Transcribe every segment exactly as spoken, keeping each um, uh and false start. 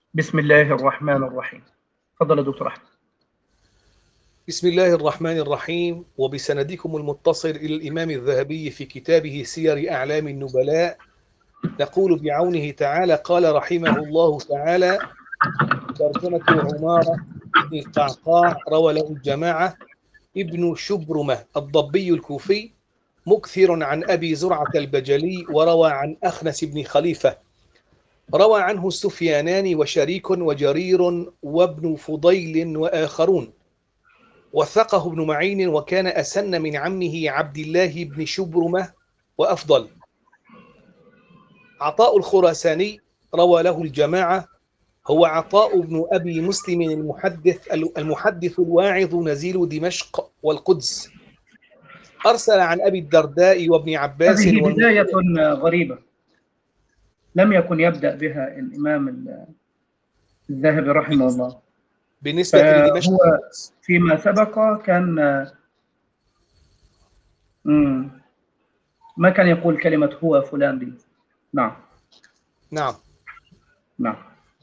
بسم الله الرحمن الرحيم. تفضل يا دكتور أحمد. بسم الله الرحمن الرحيم، وبسندكم المتصل إلى الإمام الذهبي في كتابه سير أعلام النبلاء، نقول بعونه تعالى: قال رحمه الله تعالى: ترجمة عمارة بن القعقاع، روى له الجماعة. ابن شبرمة الضبي الكوفي، مكثر عن أبي زرعة البجلي، وروى عن أخنس بن خليفة. روى عنه السفيانان وشريك وجرير وابن فضيل وآخرون. وثقه ابن معين، وكان أسن من عمه عبد الله بن شبرمة وأفضل. عطاء الخراساني، روى له الجماعة. هو عطاء بن أبي مسلم المحدث المحدث الواعظ، نزيل دمشق والقدس. أرسل عن أبي الدرداء وابن عباس هذه بداية والمغيرة. غريبة لم يكن يبدأ بها الإمام الذهبي رحمه الله. بالنسبة لدمشق فهو والقدس، فيما سبق كان مم. ما كان يقول كلمة هو فلان دي. نعم نعم. نعم.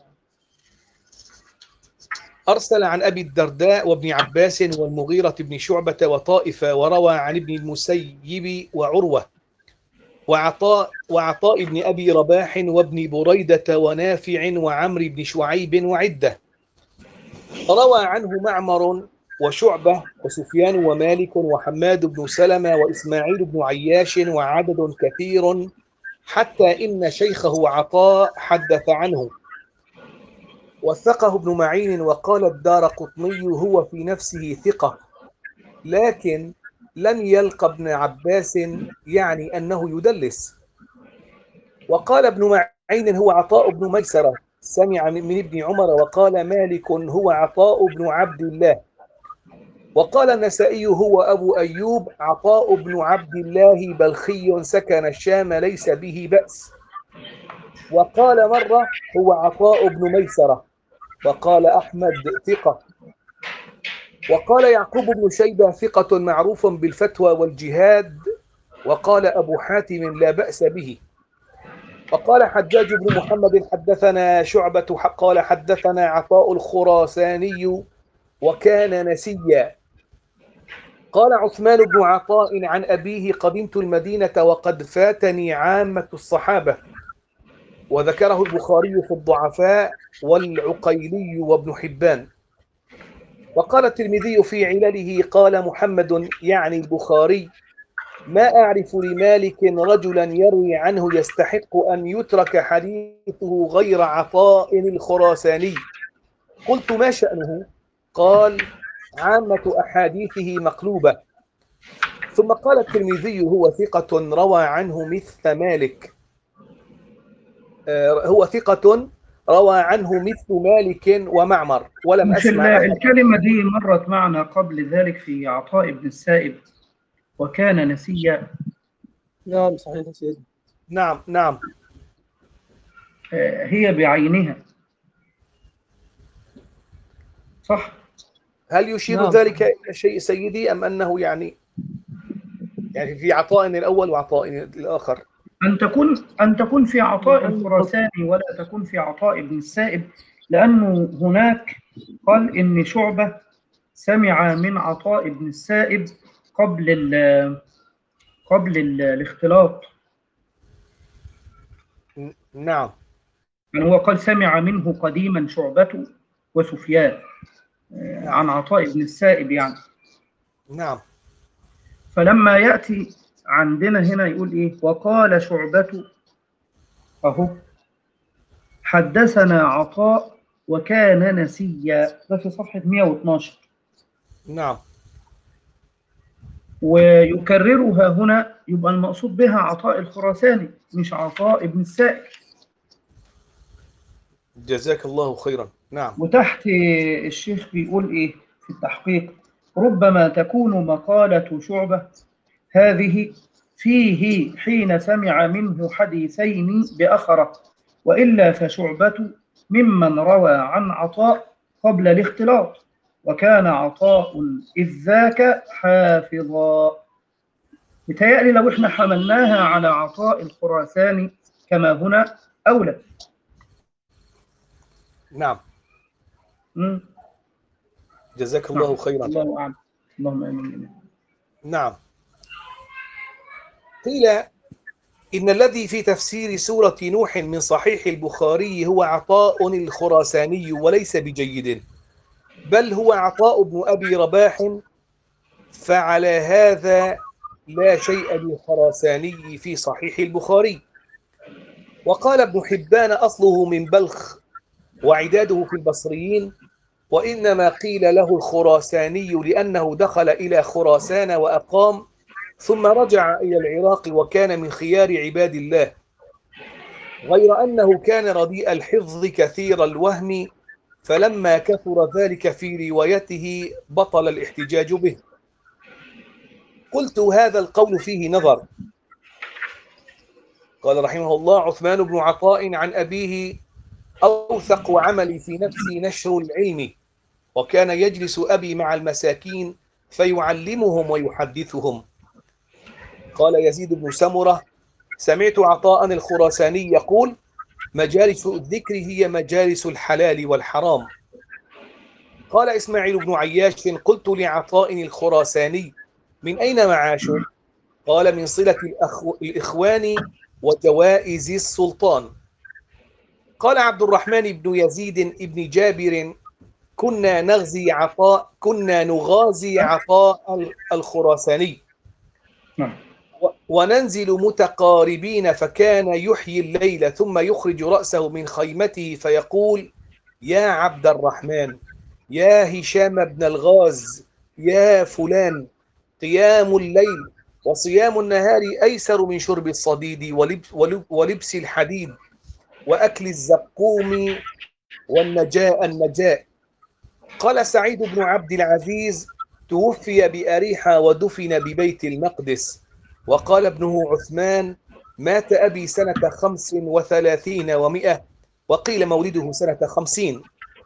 أرسل عن أبي الدرداء وابن عباس والمغيرة بن شعبة وطائفة، وروى عن ابن المسيب وعروة وعطاء وعطاء بن أبي رباح وابن بريدة ونافع وعمرو بن شعيب وعدة. روى عنه معمر وشعبة وسفيان ومالك وحماد بن سلمة وإسماعيل بن عياش وعدد كثير، حتى إن شيخه عطاء حدث عنه. وثقه ابن معين، وقال الدارقطني: هو في نفسه ثقة، لكن لم يلق ابن عباس، يعني أنه يدلس. وقال ابن معين: هو عطاء بن ميسرة، سمع من ابن عمر. وقال مالك: هو عطاء بن عبد الله. وقال النسائي: هو أبو أيوب عطاء بن عبد الله، بلخي، سكن الشام، ليس به بأس. وقال مرة: هو عطاء بن ميسرة. وقال أحمد: ثقة. وقال يعقوب بن شيبة: ثقة معروف بالفتوى والجهاد. وقال أبو حاتم: لا بأس به. وقال حجاج بن محمد: حدثنا شعبة قال حدثنا عطاء الخراساني، وكان نسيا. قال عثمان بن عطاء عن أبيه: قدمت المدينة وقد فاتني عامة الصحابة. وذكره البخاري في الضعفاء والعقيلي وابن حبان. وقال الترمذي في علله: قال محمد، يعني البخاري: ما أعرف لمالك رجلا يروي عنه يستحق أن يترك حديثه غير عطاء الخراساني. قلت: ما شأنه؟ قال: عامة أحاديثه مقلوبة. ثم قال الترمذي: هو ثقة روى عنه مثل مالك آه هو ثقة روى عنه مثل مالك ومعمر، ولم مش أسمع أحد. الكلمة دي مرت معنا قبل ذلك في عطاء بن السائب وكان نسيا؟ نعم صحيح يا سيدي. نعم نعم. هي بعينها صح؟ هل يشير نعم ذلك صحيح. إلى شيء سيدي، أم أنه يعني يعني في عطاء الأول وعطاء الآخر؟ أن تكون أن تكون في عطاء الخراساني ولا تكون في عطاء بن السائب، لأنه هناك قال إن شعبة سمع من عطاء بن السائب قبل ال قبل ال الاختلاط. نعم. يعني هو قال سمع منه قديما شعبة وسفيان نعم عن عطاء بن السائب يعني. نعم. فلما يأتي عندنا هنا يقول إيه؟ وقال شعبة أهو حدثنا عطاء وكان نسيا، ده في صفحة مئة واثناشر. نعم. ويكررها هنا، يبقى المقصود بها عطاء الخراساني مش عطاء ابن السائب. جزاك الله خيرا. نعم. وتحت الشيخ بيقول إيه في التحقيق: ربما تكون مقالة شعبة هذه فيه حين سمع منه حديثين بأخره، وإلا فشعبة ممن روى عن عطاء قبل الاختلاط، وكان عطاء إذ ذاك حافظا. متهيألي لو احنا حملناها على عطاء الخراساني كما هنا أولى. نعم. مم. جزاك الله نعم. خيرا. الله أعلم. اللهم آمين جميعا. نعم. قيل إن الذي في تفسير سورة نوح من صحيح البخاري هو عطاء الخراساني وليس بجيد، بل هو عطاء بن أبي رباح، فعلى هذا لا شيء للخراساني في صحيح البخاري. وقال ابن حبان أصله من بلخ وعداده في البصريين، وإنما قيل له الخراساني لأنه دخل إلى خراسان وأقام، ثم رجع إلى العراق وكان من خيار عباد الله، غير أنه كان رديء الحفظ كثير الوهم، فلما كثر ذلك في روايته بطل الاحتجاج به. قلت هذا القول فيه نظر. قال رحمه الله: عثمان بن عطاء عن أبيه: أوثق عملي في نفسي نشر العلم، وكان يجلس أبي مع المساكين فيعلمهم ويحدثهم. قال يزيد بن سمرة: سمعت عطاء الخراساني يقول: مجالس الذكر هي مجالس الحلال والحرام. قال إسماعيل بن عياش: قلت لعطاء الخراساني: من أين معاشه؟ قال: من صلة الأخو... الإخوان وجوائز السلطان. قال عبد الرحمن بن يزيد بن جابر: كنا نغزي عطاء كنا نغازي عطاء الخراساني وننزل متقاربين، فكان يحيي الليل ثم يخرج رأسه من خيمته فيقول: يا عبد الرحمن، يا هشام بن الغاز، يا فلان، قيام الليل وصيام النهار أيسر من شرب الصديد ولبس الحديد وأكل الزقوم والنجاء النجاء. قال سعيد بن عبد العزيز: توفي بأريحة ودفن ببيت المقدس. وقال ابنه عثمان: مات أبي سنة خمس وثلاثين ومئة، وقيل مولده سنة خمسين.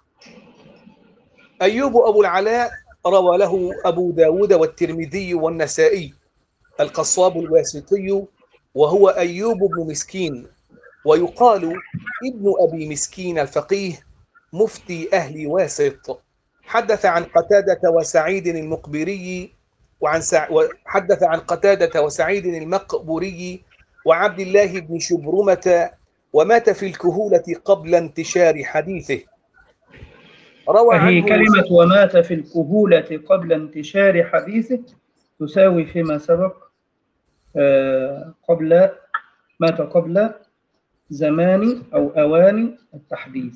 أيوب أبو العلاء روى له أبو داود والترمذي والنسائي، القصاب الواسطي، وهو أيوب بن مسكين، ويقال ابن أبي مسكين الفقيه مفتي أهل واسط. حدث عن قتادة وسعيد المقبري وعن سع... وحدث عن قتادة وسعيد المقبري وعبد الله بن شبرمة، ومات في الكهولة قبل انتشار حديثه. روى هي عنه كلمة ومات في الكهولة قبل انتشار حديثه تساوي فيما سبق آه قبل مات قبل زمان أو أوان التحديث.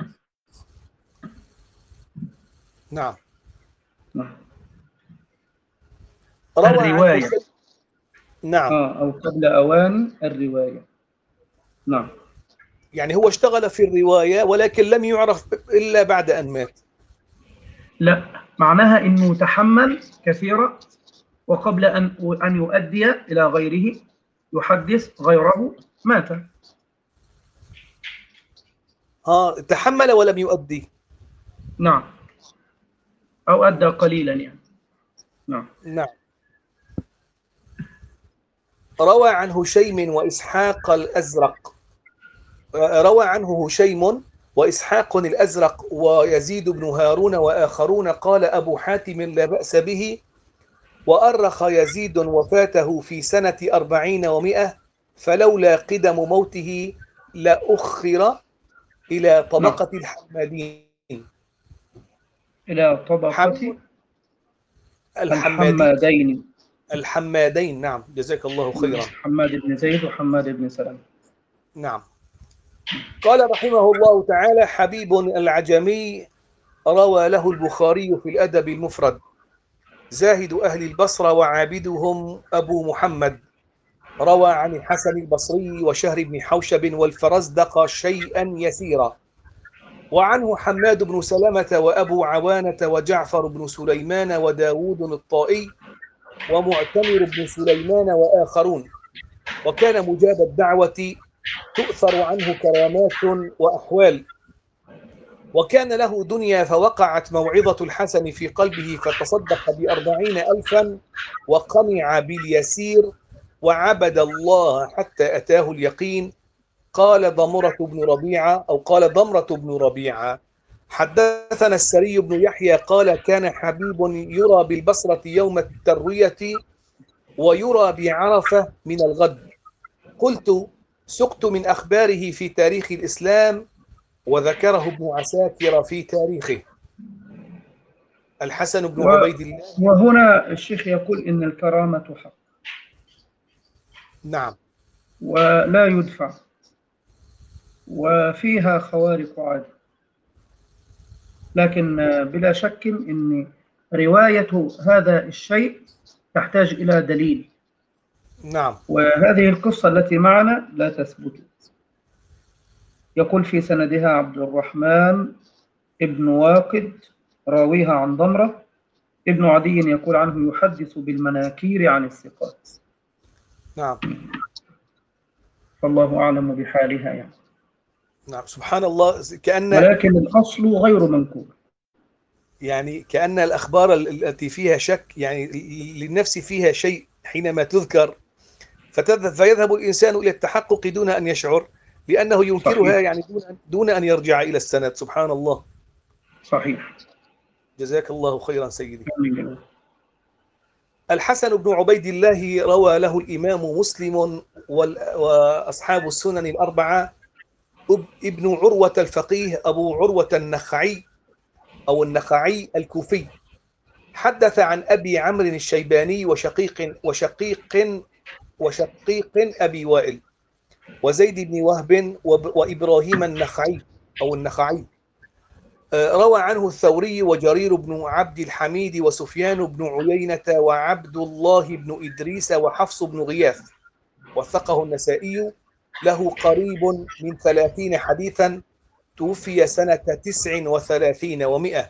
نعم. نعم. روى الرواية. عنه نعم. آه أو قبل أوان الرواية. نعم. يعني هو اشتغل في الرواية ولكن لم يعرف إلا بعد أن مات. لا، معناها إنه تحمل كثيرا، وقبل أن أن يؤدي إلى غيره يحدث غيره مات. ها تحمل ولم يؤدي. نعم، أو أدى قليلا يعني. نعم. نعم. روى عن هشيم وإسحاق الأزرق روى عنه هشيم وإسحاق الأزرق ويزيد بن هارون وآخرون. قال أبو حاتم: لا بأس به. وأرخ يزيد وفاته في سنة أربعين ومئة، فلولا قدم موته لأخر إلى طبقة نعم. الحمادين. إلى طبقة حم... الحمادين. الحمادين. نعم، جزاك الله خيرا. حماد بن زيد وحماد بن سلام. نعم. قال رحمه الله تعالى: حبيب العجمي روى له البخاري في الأدب المفرد، زاهد أهل البصرة وعابدهم أبو محمد. روى عن الحسن البصري وشهر بن حوشب والفرزدق شيئا يسيرا. وعنه حماد بن سلمة وأبو عوانة وجعفر بن سليمان وداود الطائي ومعتمر بن سليمان وآخرون. وكان مجاب الدعوة، تؤثر عنه كرامات وأحوال. وكان له دنيا فوقعت موعظة الحسن في قلبه، فتصدق بأربعين ألفا وقنع باليسير وعبد الله حتى أتاه اليقين. قال ضمرة بن ربيعة أو قال ضمرة بن ربيعة حدثنا السري بن يحيى قال كان حبيب يرى بالبصرة يوم التروية ويرى بعرفة من الغد. قلت سقت من أخباره في تاريخ الإسلام وذكره ابن عساكر في تاريخه. الحسن بن و- عبيد الله. وهنا الشيخ يقول إن الكرامة حق نعم ولا يدفع وفيها خوارق عادة، لكن بلا شك أن رواية هذا الشيء تحتاج إلى دليل، نعم وهذه القصة التي معنا لا تثبت. يقول في سندها عبد الرحمن ابن واقد راويها عن ضمرة. ابن عدي يقول عنه يحدث بالمناكير عن الثقات، نعم فالله أعلم بحالها يعني. نعم سبحان الله. كأن ولكن الأصل غير منقول. يعني كأن الأخبار التي فيها شك يعني للنفس فيها شيء حينما تذكر فتذهب فيذهب الإنسان إلى التحقق دون أن يشعر، لأنه ينكرها صحيح. يعني دون دون أن يرجع إلى السند. سبحان الله. صحيح. جزاك الله خيرا سيدي. آمين. الحسن بن عبيد الله روى له الإمام مسلم وال- وأصحاب السنن الأربعة. ابن عروة الفقيه أبو عروة النخعي أو النخعي الكوفي حدث عن أبي عمرو الشيباني وشقيق وشقيق وشقيق أبي وائل وزيد بن وهب وب- وإبراهيم النخعي أو النخعي. آه، روى عنه الثوري وجرير بن عبد الحميد وسفيان بن عيينة وعبد الله بن إدريس وحفص بن غياث. وثقه النسائي. له قريب من ثلاثين حديثا. توفي سنة تسع وثلاثين ومئة.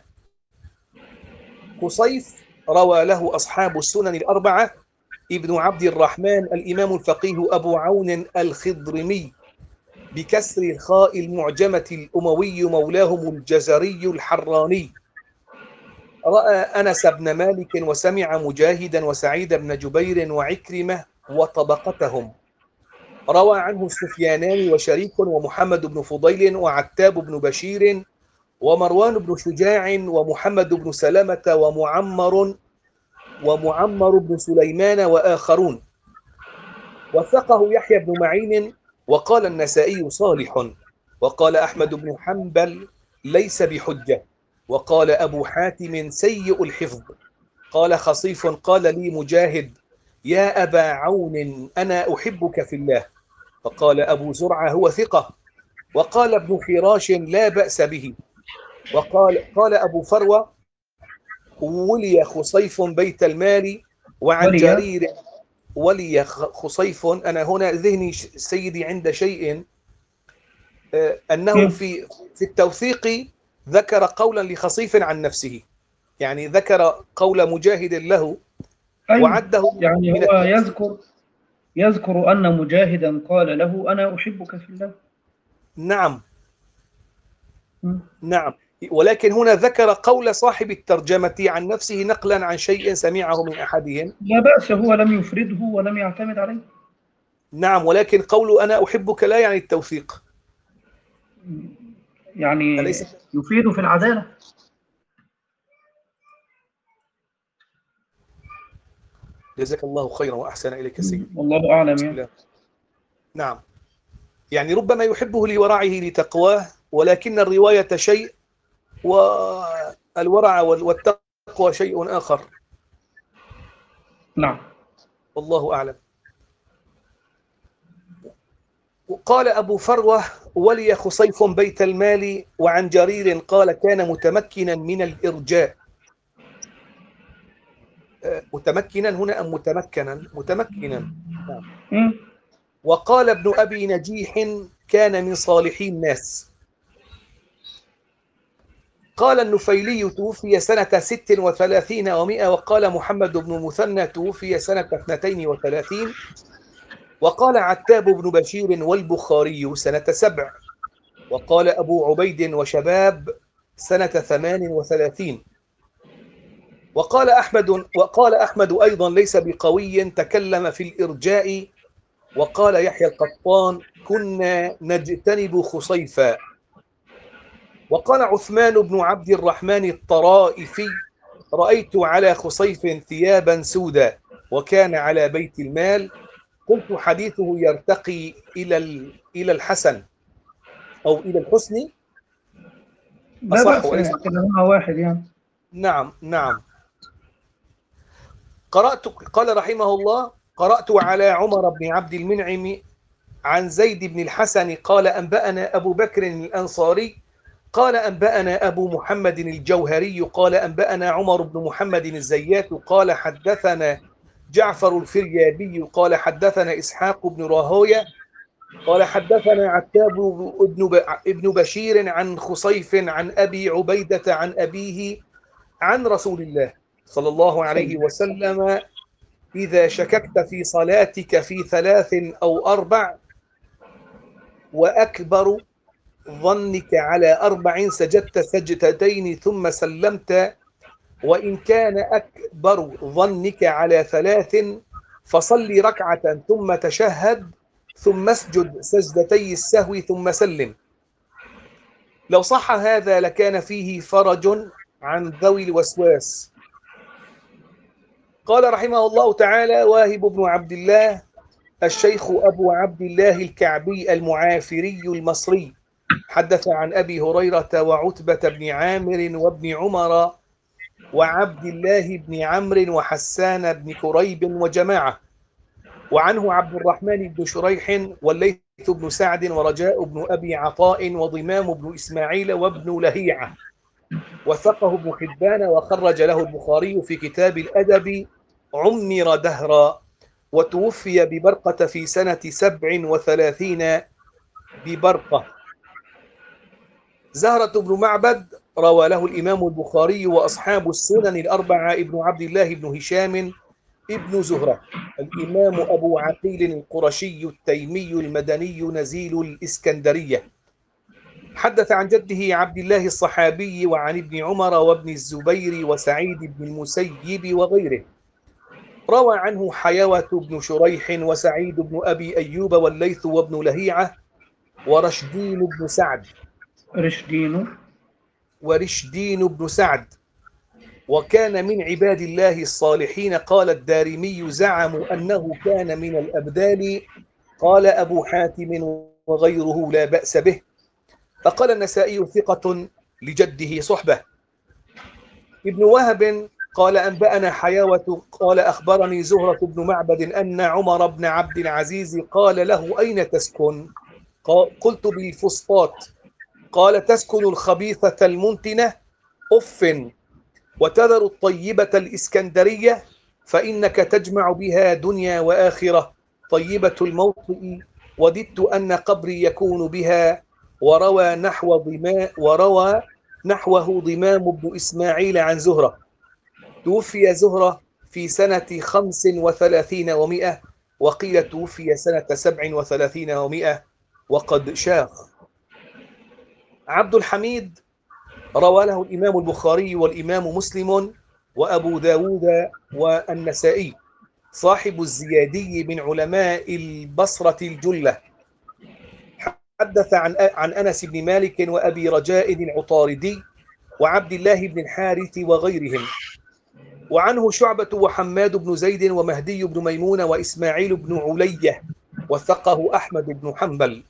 قصيف روى له أصحاب السنن الأربعة. ابن عبد الرحمن الإمام الفقيه أبو عون الخضرمي بكسر الخاء المعجمة الأموي مولاهم الجزري الحراني. رأى أنس بن مالك وسمع مجاهدا وسعيد بن جبير وعكرمة وطبقتهم. روى عنه السفيانان وشريك ومحمد بن فضيل وعتاب بن بشير ومروان بن شجاع ومحمد بن سلمة ومعمر ومعمر بن سليمان وآخرون. وثقه يحيى بن معين. وقال النسائي صالح. وقال أحمد بن حنبل ليس بحجة. وقال أبو حاتم سيء الحفظ. قال خصيف قال لي مجاهد يا أبا عون أنا أحبك في الله. فقال أبو زرعة هو ثقة. وقال ابن حراش لا بأس به. وقال قال أبو فروة ولي خصيف بيت المال وعن ولي جرير ولي خصيف. أنا هنا ذهني سيدي عند شيء آه، أنه في في التوثيق ذكر قولا لخصيف عن نفسه، يعني ذكر قول مجاهد له أيوة. وعده يعني من هو التوثيق. يذكر يذكر أن مجاهدا قال له أنا أحبك في الله. نعم م. نعم. ولكن هنا ذكر قول صاحب الترجمة عن نفسه نقلا عن شيء سمعه من أحدهم. لا بأس، هو لم يفرده ولم يعتمد عليه. نعم، ولكن قول أنا أحبك لا يعني التوثيق، يعني أليس؟ يفيد في العدالة. جزاك الله خيرا وأحسن إليك سيدي. والله أعلم يعني. نعم، يعني ربما يحبه لورعه لتقواه، ولكن الرواية شيء والورع والتقوى شيء آخر. نعم. والله أعلم. قال أبو فروة ولي خصيف بيت المال وعن جرير قال كان متمكنا من الإرجاء. متمكنا هنا أم متمكنا؟ متمكنا. م. وقال ابن أبي نجيح كان من صالحي الناس. قال النفيلي توفي سنة ست وثلاثين ومئة. وقال محمد بن مثنى توفي سنة اثنتين وثلاثين. وقال عتاب بن بشير والبخاري سنة سبع. وقال أبو عبيد وشباب سنة ثمان وثلاثين. وقال أحمد وقال أحمد أيضا ليس بقوي، تكلم في الإرجاء وقال يحيى القطان كنا نجتنب خصيفا. وقال عثمان بن عبد الرحمن الطرائفي رأيت على خصيف ثيابا سودا وكان على بيت المال. قلت حديثه يرتقي إلى إلى الحسن أو إلى الحسن لا أصح بأس وليس. يعني كلاهما واحد يعني. نعم نعم. قرأت قال رحمه الله قرأت على عمر بن عبد المنعم عن زيد بن الحسن قال أنبأنا أبو بكر الأنصاري قال أنبأنا أبو محمد الجوهري قال أنبأنا عمر بن محمد الزيات قال حدثنا جعفر الفريابي قال حدثنا إسحاق بن راهويه قال حدثنا عتاب ابن بشير عن خصيف عن أبي عبيدة عن أبيه عن رسول الله صلى الله عليه وسلم إذا شككت في صلاتك في ثلاث أو أربع وأكبر ظنك على أربع سجدت سجدتين ثم سلمت، وإن كان أكبر ظنك على ثلاث فصل ركعة ثم تشهد ثم اسجد سجدتي السهو ثم سلم. لو صح هذا لكان فيه فرج عن ذوي الوسواس. قال رحمه الله تعالى واهب بن عبد الله الشيخ أبو عبد الله الكعبي المعافري المصري حدث عن أبي هريرة وعتبة بن عامر وابن عمر وعبد الله بن عمرو وحسان بن كريب وجماعة، وعنه عبد الرحمن بن شريح والليث بن سعد ورجاء بن أبي عطاء وضمام بن إسماعيل وابن لهيعة، وثقه ابن حبان وخرج له البخاري في كتاب الأدب عمر دهرا، وتوفي ببرقة في سنة سبع وثلاثين ببرقة. زهرة بن معبد روى له الإمام البخاري وأصحاب السنن الأربعة ابن عبد الله بن هشام ابن زهرة الإمام أبو عقيل القرشي التيمي المدني نزيل الإسكندرية، حدث عن جده عبد الله الصحابي وعن ابن عمر وابن الزبير وسعيد بن المسيب وغيره. روى عنه حيوة بن شريح وسعيد بن أبي أيوب والليث وابن لهيعة ورشدين بن سعد رشدين ورشدين بن سعد وكان من عباد الله الصالحين. قال الدارمي زعموا أنه كان من الأبدال. قال أبو حاتم وغيره لا بأس به. فقال النسائي ثقة لجده صحبة. ابن وهب قال أنبأنا حياوة قال أخبرني زهرة بن معبد أن عمر بن عبد العزيز قال له أين تسكن؟ قلت بالفسطاط. قال تسكن الخبيثة المنتنة أف وتذر الطيبة الإسكندرية فإنك تجمع بها دنيا وآخرة. طيبة الموطئ وددت أن قبري يكون بها. وروى نحو ضماء وروى نحوه ضمام بن إسماعيل عن زهرة. توفي زهرة في سنة خمس وثلاثين ومئة وقيل توفي سنة سبع وثلاثين ومئة وقد شاخ. عبد الحميد روى له الإمام البخاري والإمام مسلم وأبو داود والنسائي، صاحب الزيادي من علماء البصرة الجلة. حدث عن عن أنس بن مالك وأبي رجاء العطاردي وعبد الله بن الحارث وغيرهم. وعنه شعبة وحماد بن زيد ومهدي بن ميمون وإسماعيل بن علية، وثقه أحمد بن حنبل.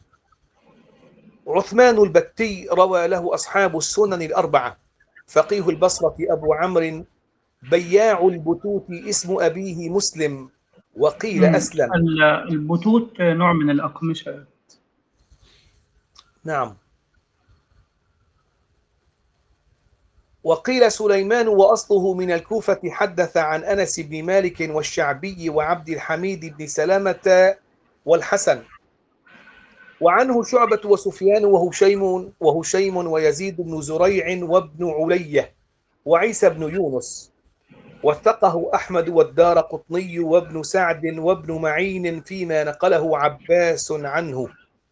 عثمان البتي روى له أصحاب السنن الأربعة. فقيه البصرة أبو عمرو بياع البتوت اسم أبيه مسلم وقيل أسلم. البتوت نوع من الأقمشة. نعم. وقيل سليمان وأصله من الكوفة. حدث عن أنس بن مالك والشعبي وعبد الحميد بن سلامة والحسن. وعنه شعبة وسفيان وهشيم وهشيم ويزيد بن زريع وابن علية وعيسى بن يونس، وثقه أحمد والدار قطني وابن سعد وابن معين فيما نقله عباس عنه.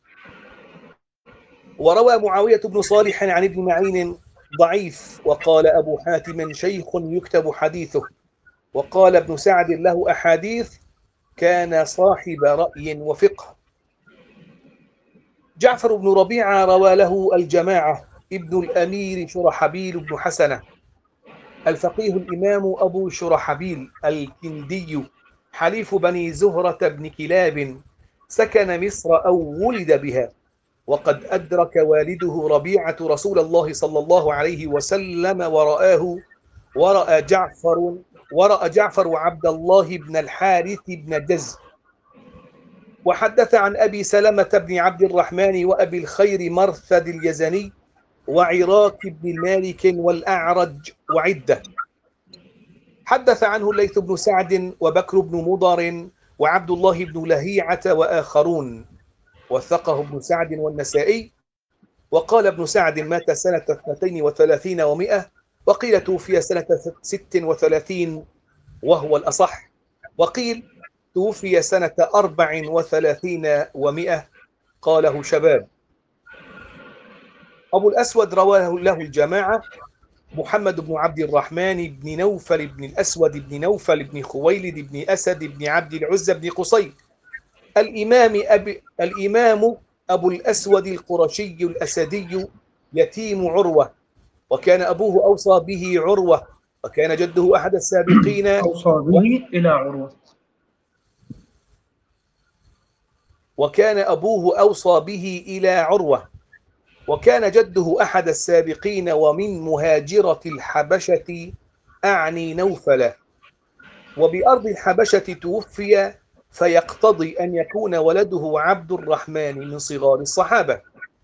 وروى معاوية بن صالح عن ابن معين ضعيف، وقال أبو حاتم شيخ يكتب حديثه، وقال ابن سعد له أحاديث كان صاحب رأي وفقه. جعفر بن ربيعة روى له الجماعة، ابن الأمير شرحبيل بن حسنة، الفقيه الإمام أبو شرحبيل الكندي، حليف بني زهرة بن كلاب، سكن مصر أو ولد بها، وقد أدرك والده ربيعة رسول الله صلى الله عليه وسلم ورآه ورأى جعفر ورأى جعفر عبد الله بن الحارث بن جز. وحدث عن أبي سلمة بن عبد الرحمن وأبي الخير مرثد اليزني وعراك بن مالك والأعرج وعدة. حدث عنه الليث بن سعد وبكر بن مضر وعبد الله بن لهيعة وآخرون، وثقه ابن سعد والنسائي. وقال ابن سعد مات سنة اثنتين وثلاثين ومئة، وقيل توفي سنة ست وثلاثين وهو الأصح، وقيل توفي سنة أربع وثلاثين ومئة قاله شباب. أبو الأسود رواه له الجماعة، محمد بن عبد الرحمن بن نوفل بن الأسود بن نوفل بن خويلد بن أسد بن عبد العزى بن قصي. الإمام, أبي الإمام أبو الأسود القرشي الأسدي يتيم عروة، وكان أبوه أوصى به عروة، وكان جده أحد السابقين أوصى به إلى عروة وكان أبوه أوصى به إلى عروة وكان جده أحد السابقين ومن مهاجرة الحبشة، أعني نوفل، وبأرض الحبشة توفي، فيقتضي أن يكون ولده عبد الرحمن من صغار الصحابة.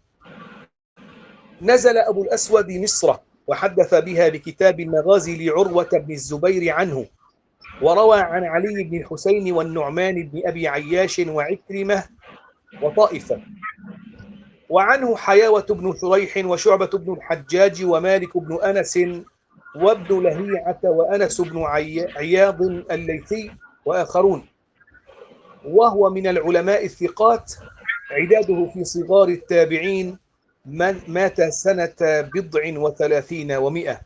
نزل أبو الأسود مصر وحدث بها بكتاب المغازي لعروة بن الزبير عنه، وروى عن علي بن الحسين والنعمان بن أبي عياش وعكرمة وطائفة، وعنه حياوة بن شريح وشعبة بن الحجاج ومالك بن أنس وابن لهيعة وأنس بن عياض الليثي وآخرون، وهو من العلماء الثقات، عداده في صغار التابعين، من مات سنة بضع وثلاثين ومئة.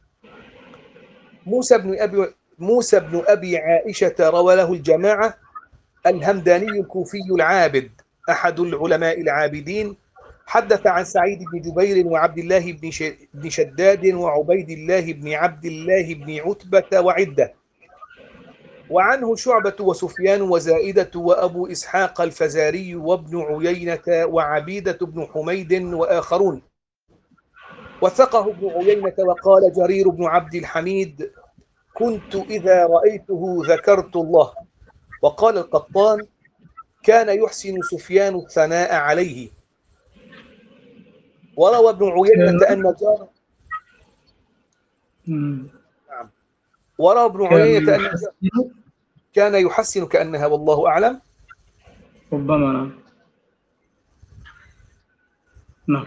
موسى بن أبي موسى بن أبي عائشة روى له الجماعة، الهمداني الكوفي العابد، أحد العلماء العابدين، حدث عن سعيد بن جبير وعبد الله بن شداد وعبيد الله بن عبد الله بن عتبة وعدة. وعنه شعبة وسفيان وزائدة وأبو إسحاق الفزاري وابن عيينة وعبيدة بن حميد وآخرون، وثقه ابن عيينة. وقال جرير بن عبد الحميد: كنت إذا رأيته ذكرت الله. وقال القطان: كان يحسن سفيان الثناء عليه. وروى ابن عيينة أن جار نعم وروى ابن عيينة أن كان يحسن كأنها، والله أعلم. ربما نعم نعم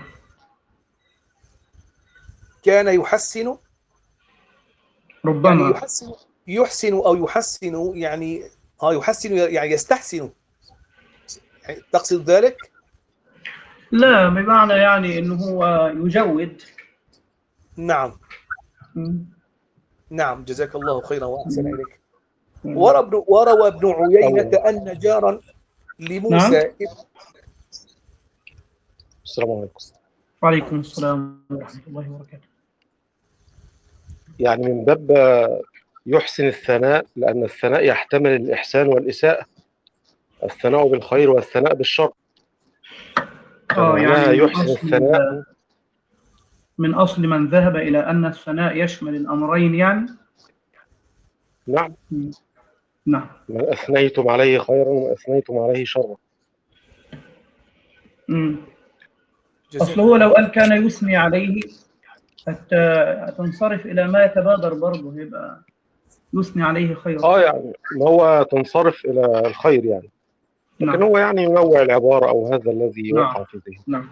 كان يحسن ربما يعني يحسن يحسن أو يحسن يعني ها يحسن يعني يستحسن، تقصد ذلك؟ لا، بمعنى يعني أنه هو يجود. نعم م. نعم، جزاك الله خيرا وأحسن إليك. وروى ابن عيينة أن جارا لموسى نعم. السلام عليكم. وعليكم السلام ورحمة الله وبركاته. يعني من باب يحسن الثناء، لأن الثناء يحتمل الإحسان والإساءة، الثناء بالخير والثناء بالشر. آه يعني يحسن الثناء من أصل من ذهب إلى أن الثناء يشمل الأمرين يعني. نعم نعم. من أثنيتم عليه خيرا وأثنيتم عليه شرا. امم أصل هو لو قال كان يثني عليه حتى تنصرف إلى ما يتبادر، برضه يبقى يثني عليه خيرا. اه يعني ما هو تنصرف إلى الخير يعني، لكن نعم. هو يعني ينوع العبارة أو هذا الذي نعم. وقع في ذهنه. نعم.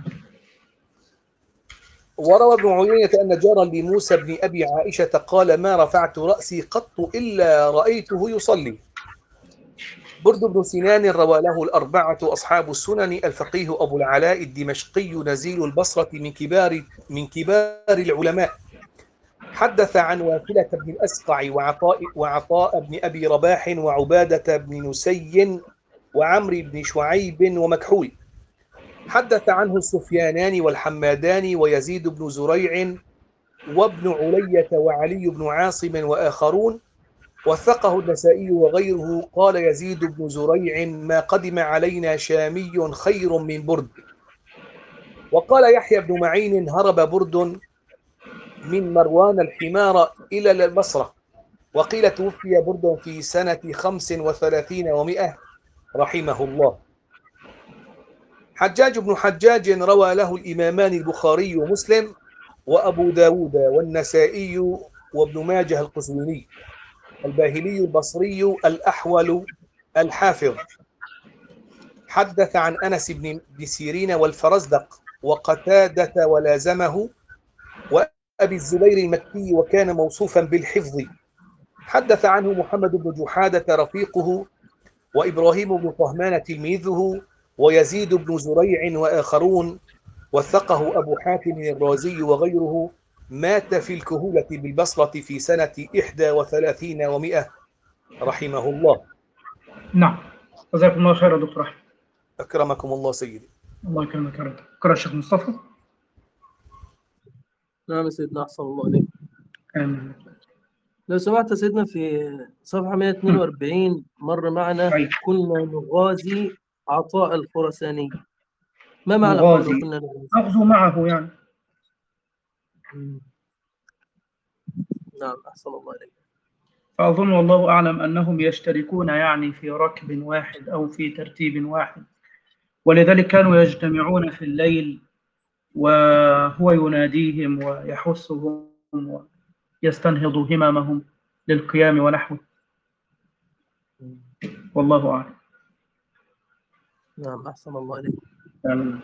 وروى ابن عيينة أن جارا لموسى بن أبي عائشة قال: ما رفعت رأسي قط إلا رأيته يصلي. برد بن سنان روى له الأربعة أصحاب السنن، الفقيه أبو العلاء الدمشقي نزيل البصرة من كبار من كبار العلماء، حدث عن واثلة بن الأسقع وعطاء, وعطاء بن أبي رباح وعبادة بن نسي وعمرو بن شعيب ومكحول. حدث عنه السفيانان والحمادان ويزيد بن زريع وابن علية وعلي بن عاصم وآخرون، وثقه النسائي وغيره. قال يزيد بن زريع: ما قدم علينا شامي خير من برد. وقال يحيى بن معين: هرب برد من مروان الحمار إلى البصرة. وقيل توفي برد في سنة خمس وثلاثين ومئة رحمه الله. حجاج بن حجاج روى له الإمامان البخاري ومسلم وأبو داود والنسائي وابن ماجه القزويني. الباهلي البصري الأحول الحافظ حدث عن أنس بن سيرين والفرزدق وقتادة ولازمه وأبي الزبير المكي وكان موصوفا بالحفظ. حدث عنه محمد بن جحادة رفيقه وإبراهيم بن طهمان تلميذه ويزيد بن زريع وآخرون، وثقه أبو حاتم الرازي وغيره. مات في الكهولة بالبصرة في سنة إحدى وثلاثين ومئة رحمه الله. نعم، جزاكم الله خير يا دكتور أحمد. أكرمكم الله سيدي. الله يكرمك يا رب. اقرأ الشيخ مصطفى. نعم يا سيدنا، أحسن الله عليك. آمين. لو سمحت يا سيدنا، في صفحة مئة واثنين وأربعين مر معنا أي. كنا نغازي عطاء الخرساني. ما معنى نغازي؟ قوله كنا نغازي؟ نغزو معه يعني. مم. نعم، أحسن الله عليك. فأظن والله أعلم أنهم يشتركون يعني في ركب واحد أو في ترتيب واحد، ولذلك كانوا يجتمعون في الليل وهو يناديهم ويحثهم ويستنهض هممهم للقيام ونحوه. والله أعلم. نعم، أحسن الله عليك. آمين.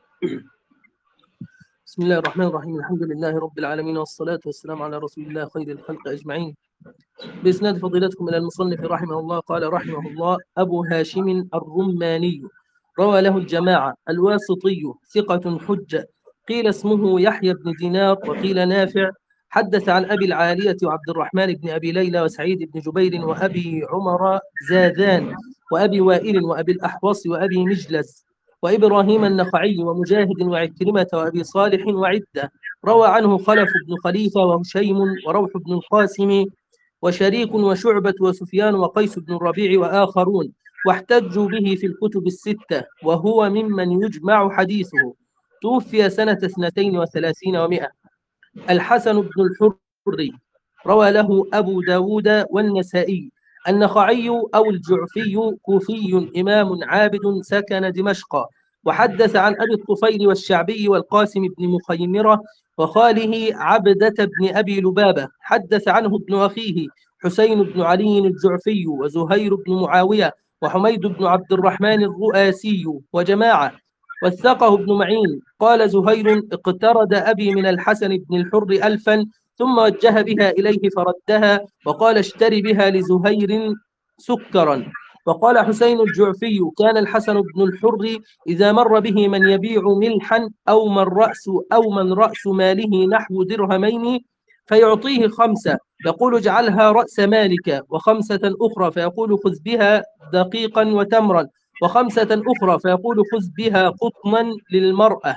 بسم الله الرحمن الرحيم. الحمد لله رب العالمين، والصلاة والسلام على رسول الله خير الخلق أجمعين. بإسناد فضيلتكم إلى المصنف رحمه الله قال رحمه الله: أبو هاشم الرماني روى له الجماعة، الواسطي ثقة حجة، قيل اسمه يحيى بن دينار وقيل نافع. حدث عن أبي العالية وعبد الرحمن بن أبي ليلى وسعيد بن جبير وأبي عمر زاذان وأبي وائل وأبي الأحوص وأبي مجلس وإبراهيم النخعي ومجاهد وعكرمة وأبي صالح وعدة. روى عنه خلف بن خليفة وهشيم وروح بن القاسم وشريك وشعبة وسفيان وقيس بن الربيع وآخرون، واحتجوا به في الكتب الستة، وهو ممن يجمع حديثه. توفي سنة اثنتين وثلاثين ومئة. الحسن بن الحر روى له أبو داود والنسائي. النخعي أو الجعفي كوفي إمام عابد سكن دمشق. وحدث عن أبي الطفيل والشعبي والقاسم بن مخيمرة وخاله عبدة بن أبي لبابة. حدث عنه ابن أخيه حسين بن علي الجعفي وزهير بن معاوية وحميد بن عبد الرحمن الرؤاسي وجماعة، وثقه ابن معين. قال زهير: اقترد أبي من الحسن بن الحر ألفا ثم وجه بها إليه فردها، وقال: اشتري بها لزهير سكرا. وقال حسين الجعفي: كان الحسن بن الحر إذا مر به من يبيع ملحا أو من رأس أو من رأس ماله نحو درهمين فيعطيه خمسة، يقول: اجعلها رأس مالك، وخمسة أخرى فيقول: خذ بها دقيقا وتمرا، وخمسة أخرى فيقول: خذ بها قطنا للمرأة.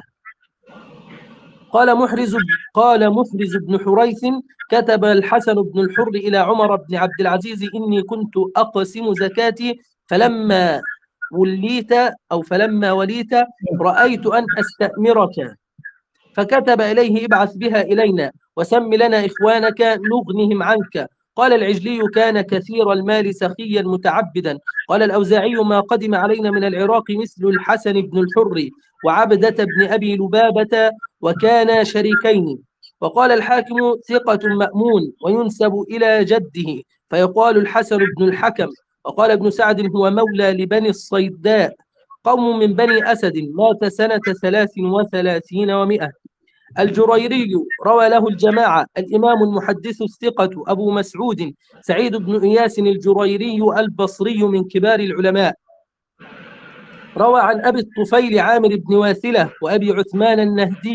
قال محرز قال محرز بن حريث: كتب الحسن بن الحر إلى عمر بن عبد العزيز: إني كنت أقسم زكاتي فلما وليت أو فلما وليت رأيت أن أستأمرك، فكتب إليه: ابعث بها إلينا وسم لنا إخوانك نغنهم عنك. قال العجلي: كان كثير المال سخيا متعبدا. قال الأوزاعي: ما قدم علينا من العراق مثل الحسن بن الحر وعبدة بن أبي لبابة، وكان شريكين. وقال الحاكم: ثقة مأمون وينسب إلى جده، فيقال الحسن بن الحكم. وقال ابن سعد: هو مولى لبني الصيداء، قوم من بني أسد، مات سنة ثلاث وثلاثين ومئة. الجريري روى له الجماعة. الإمام المحدث الثقة أبو مسعود سعيد بن إياس الجريري البصري من كبار العلماء. روى عن أبي الطفيل عامر بن واثلة وأبي عثمان النهدي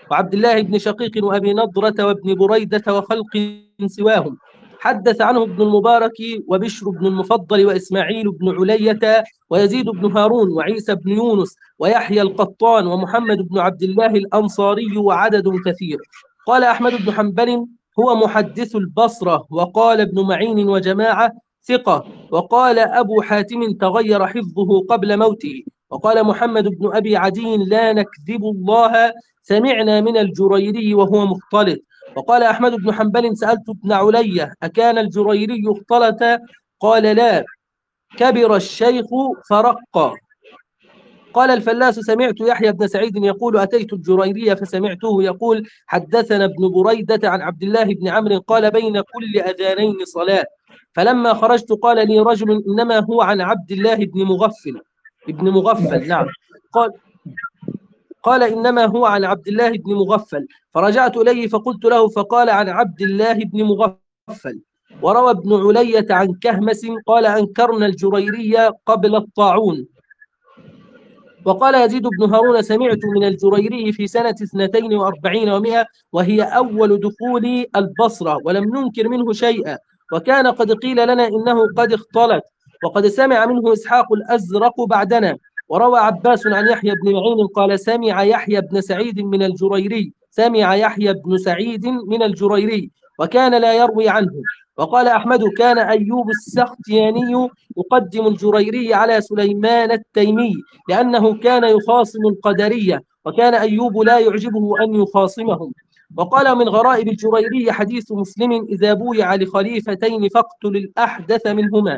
وعبد الله بن شقيق وأبي نضرة وابن بريدة وخلق سواهم. حدث عنه ابن المبارك وبشر بن المفضل وإسماعيل بن علية ويزيد بن هارون وعيسى بن يونس ويحيى القطان ومحمد بن عبد الله الأنصاري وعدد كثير. قال أحمد بن حنبل هو محدث البصرة. وقال ابن معين وجماعة ثقة. وقال أبو حاتم تغير حفظه قبل موته. وقال محمد بن أبي عدي لا نكذب الله سمعنا من الجريري وهو مختلط. وقال أحمد بن حنبل سألت ابن علية أكان الجريري اختلط؟ قال لا، كبر الشيخ فرق. قال الفلاس سمعت يحيى بن سعيد يقول أتيت الجريري فسمعته يقول حدثنا ابن بريدة عن عبد الله بن عمرو قال بين كل أذانين صلاة. فلما خرجت قال لي رجل إنما هو عن عبد الله بن مغفل ابن مغفل نعم قال قال إنما هو عن عبد الله بن مغفل. فرجعت إليه فقلت له فقال عن عبد الله بن مغفل. وروى ابن علية عن كهمس قال أنكرنا الجريري قبل الطاعون. وقال يزيد بن هارون سمعت من الجريري في سنة اثنتين وأربعين ومئة وهي أول دخول البصرة ولم ننكر منه شيئا، وكان قد قيل لنا إنه قد اختلط، وقد سمع منه إسحاق الأزرق بعدنا. وروى عباس عن يحيى بن معين قال سمع يحيى بن سعيد من الجريري سمع يحيى بن سعيد من الجريري وكان لا يروي عنه. وقال أحمد كان أيوب السختياني يقدم الجريري على سليمان التيمي لأنه كان يخاصم القدرية، وكان أيوب لا يعجبه أن يخاصمهم. وقال من غرائب الجريري حديث مسلم إذا بويع لخليفتين فاقتل الأحدث منهما،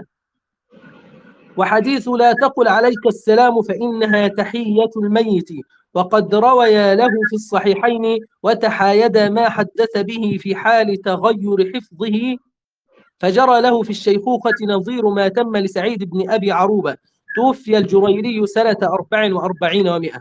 وحديث لا تقل عليك السلام فإنها تحية الميت، وقد روي له في الصحيحين وتحايد ما حدث به في حال تغير حفظه، فجرى له في الشيخوخة نظير ما تم لسعيد بن أبي عروبة. توفي الجريري سنة أربع وأربعين ومئة.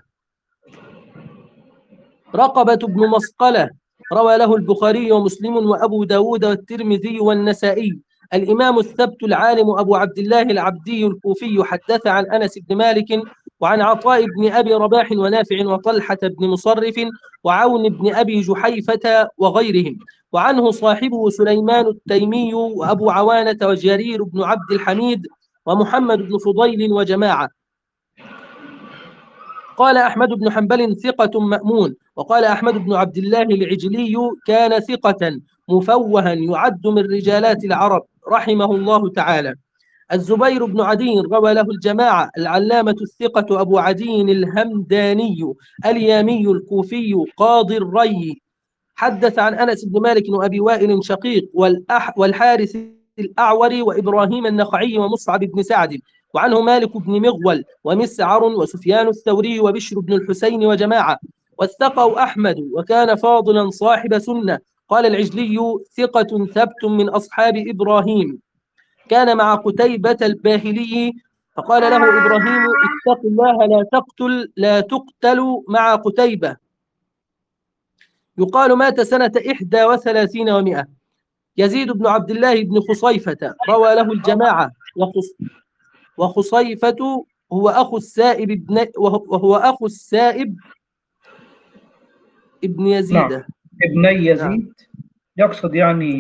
رقبة بن مسقلة روى له البخاري ومسلم وأبو داود والترمذي والنسائي. الإمام الثبت العالم أبو عبد الله العبدي الكوفي حدث عن أنس بن مالك وعن عطاء بن أبي رباح ونافع وطلحة بن مصرف وعون بن أبي جحيفة وغيرهم، وعنه صاحبه سليمان التيمي وأبو عوانة وجرير بن عبد الحميد ومحمد بن فضيل وجماعة. قال أحمد بن حنبل ثقة مأمون. وقال أحمد بن عبد الله العجلي كان ثقة مفوها يعد من رجالات العرب رحمه الله تعالى. الزبير بن عدي روى له الجماعة. العلامة الثقة أبو عدي الهمداني اليامي الكوفي قاضي الري حدث عن أنس بن مالك وأبي وائل شقيق والأح والحارث الأعور وإبراهيم النخعي ومصعب بن سعد، وعنه مالك بن مغول ومسعر وسفيان الثوري وبشر بن الحسين وجماعة. واثقه أحمد وكان فاضلا صاحب سنة. قال العجلي ثقة ثبت من أصحاب إبراهيم، كان مع قتيبة الباهلي فقال له إبراهيم اتق الله لا تقتل لا تقتل مع قتيبة. يقال مات سنة إحدى وثلاثين ومئة. يزيد بن عبد الله بن خصيفة روى له الجماعة. وخص وخصيفة هو أخو السائب ابن وهو أخو السائب ابن يزيد. نعم. ابني يزيد. نعم. يقصد يعني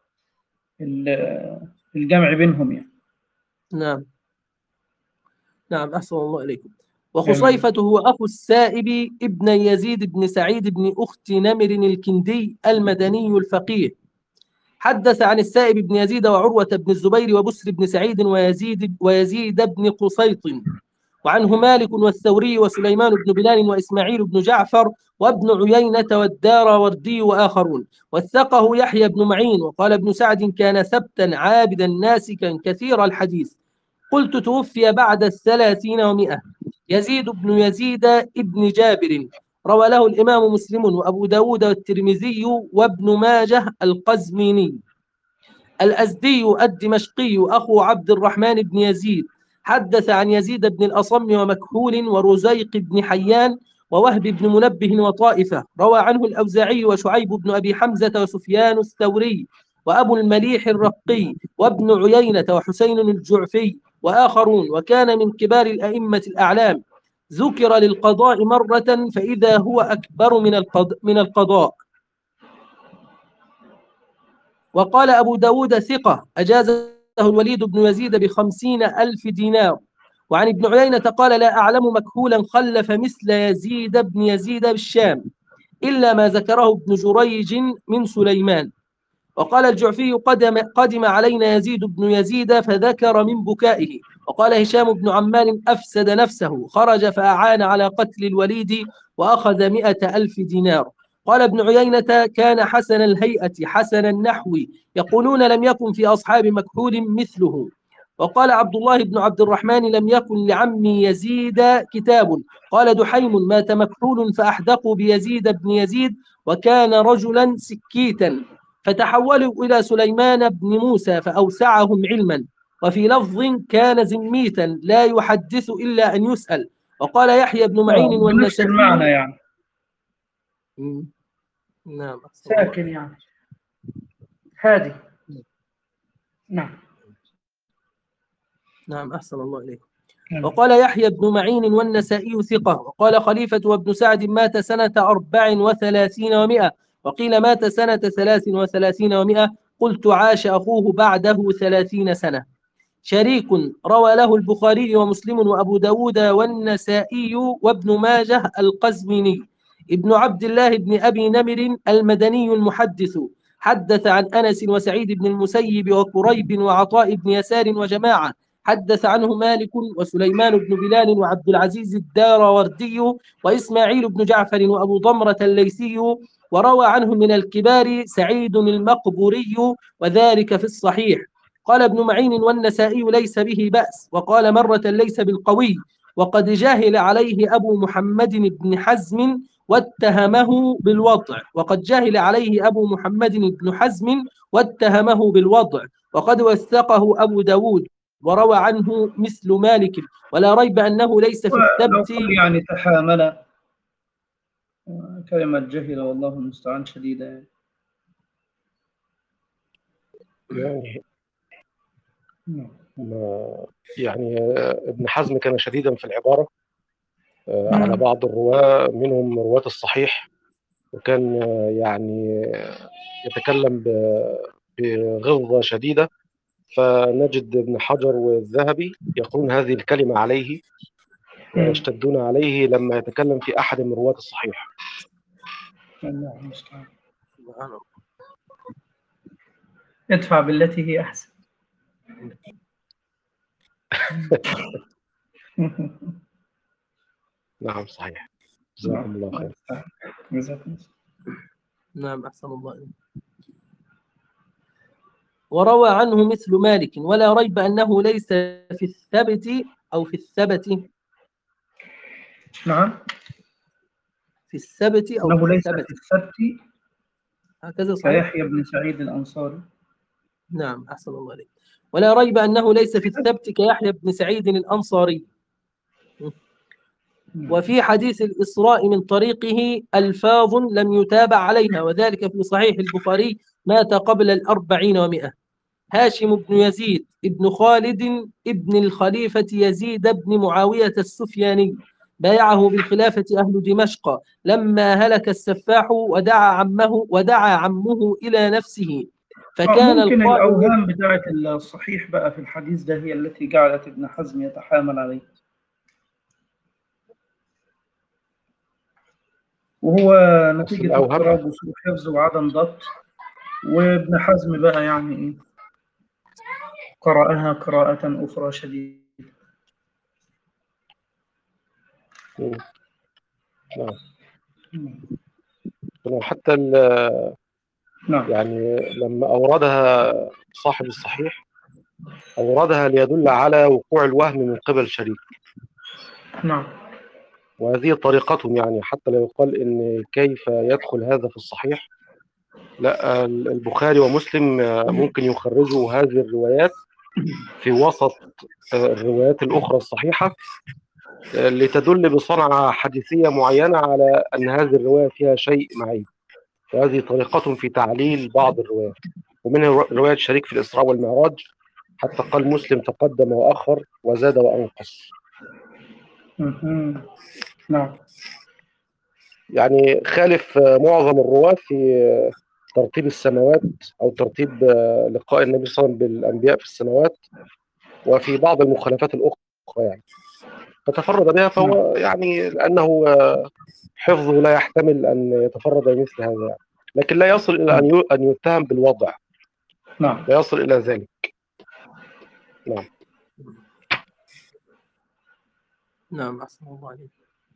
الجمع بينهم يعني. نعم نعم أحسن الله إليكم. وخصيفة هو أخو السائب ابن يزيد بن سعيد بن أخت نمر الكندي المدني الفقيه. حدث عن السائب بن يزيد وعروة بن الزبير وبسر بن سعيد ويزيد ويزيد بن قصيط. وعنه مالك والثوري وسليمان بن بلال وإسماعيل بن جعفر وابن عيينة والداراوردي وآخرون. وثقه يحيى بن معين. وقال ابن سعد كان ثبتا عابدا ناسكا كثير الحديث. قلت توفي بعد الثلاثين ومئة. يزيد بن يزيد ابن جابر روى له الإمام مسلم وأبو داود والترمذي وابن ماجه القزميني. الأزدي الدمشقي أخو عبد الرحمن بن يزيد حدث عن يزيد بن الأصم ومكحول ورزيق بن حيان ووهب بن منبه وطائفة. روى عنه الأوزاعي وشعيب بن أبي حمزة وسفيان الثوري وأبو المليح الرقي وابن عيينة وحسين الجعفي وآخرون، وكان من كبار الأئمة الأعلام. ذكر للقضاء مرة فإذا هو أكبر من القض- من القضاء. وقال أبو داود ثقة أجازه الوليد بن يزيد بخمسين ألف دينار. وعن ابن عيينة قال لا أعلم مكحولا خلف مثل يزيد بن يزيد بالشام إلا ما ذكره ابن جريج من سليمان. وقال الجعفي قدم, قدم علينا يزيد بن يزيد فذكر من بكائه. وقال هشام بن عمار أفسد نفسه خرج فأعان على قتل الوليد وأخذ مئة ألف دينار. قال ابن عيينة كان حسن الهيئة حسن النحو يقولون لم يكن في أصحاب مكحول مثله. وقال عبد الله بن عبد الرحمن لم يكن لعمي يزيد كتاب. قال دحيم مات مكحول فأحدقوا بيزيد بن يزيد وكان رجلا سكيتا فتحولوا إلى سليمان بن موسى فأوسعهم علما. وفي لفظ كان زميتا لا يحدث إلا أن يسأل. وقال يحيى بن معين آه، بنفس والنسائي المعنى يعني، مم. نعم أحسن ساكن الله. يعني، هادي. نعم. نعم أحسن الله إليك. نعم. وقال يحيى بن معين والنسائي ثقة. وقال خليفة وابن سعد مات سنة أربع وثلاثين ومائة. وقيل مات سنة ثلاث وثلاثين ومائة. قلت عاش أخوه بعده ثلاثين سنة. شريك روى له البخاري ومسلم وأبو داود والنسائي وابن ماجه القزويني. ابن عبد الله بن أبي نمر المدني المحدث حدث عن أنس وسعيد بن المسيب وكريب وعطاء بن يسار وجماعة. حدث عنه مالك وسليمان بن بلال وعبد العزيز الداروردي وإسماعيل بن جعفر وأبو ضمرة الليثي. وروى عنه من الكبار سعيد المقبوري وذلك في الصحيح. قال ابن معين والنسائي ليس به بأس. وقال مرة ليس بالقوي. وقد جاهل عليه أبو محمد بن حزم واتهمه بالوضع. وقد جاهل عليه أبو محمد بن حزم واتهمه بالوضع. وقد وثقه أبو داود وروى عنه مثل مالك. ولا ريب أنه ليس في ولو الثبت. قال يعني تحامل، آه، كلمة جهل والله المستعان شديدة يعني. يعني نعم. ما- يعني آه، ابن حزم كان شديدا في العبارة آه، على مم. بعض الرواة منهم رواة الصحيح، وكان آه، يعني آه، يتكلم ب- بغلظة شديدة. فنجد ابن حجر والذهبي يقولون هذه الكلمة عليه مم. ويشتدون عليه لما يتكلم في أحد من رواة الصحيح. الله المستعان. سبحان الله. ادفع بالتي هي أحسن. نعم صحيح. جزاكم الله خير. جزاكم الله. نعم أحسن الله إليك. وروى عنه مثل مالك. ولا ريب أنه ليس في الثبت أو في الثبت نعم. في الثبت أو في إنه ليس الثبت في السبت هكذا صحيح؟ كيحيى بن سعيد الأنصاري. نعم أحسن الله عليك. ولا ريب أنه ليس في الثبت كيحيى بن سعيد الأنصاري. وفي حديث الإسراء من طريقه ألفاظ لم يتابع عليها وذلك في صحيح البخاري مات قبل الأربعين ومئة. هاشم بن يزيد ابن خالد ابن الخليفة يزيد بن معاوية السفياني بايعه بالخلافة أهل دمشق لما هلك السفاح ودعا عمه ودعا عمه إلى نفسه فكان ممكن القائل. الأوهام بتاعة الصحيح بقى في الحديث ده هي التي جعلت ابن حزم يتحامل عليه، وهو نتيجة الأوهام اضطراب وسوء حفظ وعدم ضبط. وابن حزم بقى يعني إيه، قرأها قراءة أخرى شديدة. مم. نعم. حتى ال- نعم. يعني لما أوردها صاحب الصحيح أوردها ليدل على وقوع الوهم من قبل شريك، نعم. وهذه طريقتهم، يعني حتى لا يقال إن كيف يدخل هذا في الصحيح. لا، البخاري ومسلم ممكن يخرجوا هذه الروايات في وسط الروايات الأخرى الصحيحة لتدل بصنعة حديثية معينة على أن هذه الرواية فيها شيء معيب. وهذه طريقتهم في تعليل بعض الروايات، ومنها رواية شريك في الإسراء والمعراج حتى قال مسلم تقدم وأخر وزاد وأنقص. مهم. نعم. يعني خالف معظم الرواة في ترتيب السماوات أو ترتيب لقاء النبي صلى الله عليه وسلم بالأنبياء في السماوات، وفي بعض المخالفات الأخرى يعني فتفرد بها، فهو يعني لأنه حفظه لا يحتمل أن يتفرد بمثل هذا يعني. لكن لا يصل إلى أن أن يتهم بالوضع، نعم. لا يصل إلى ذلك. نعم. نعم أحسن الله عليك.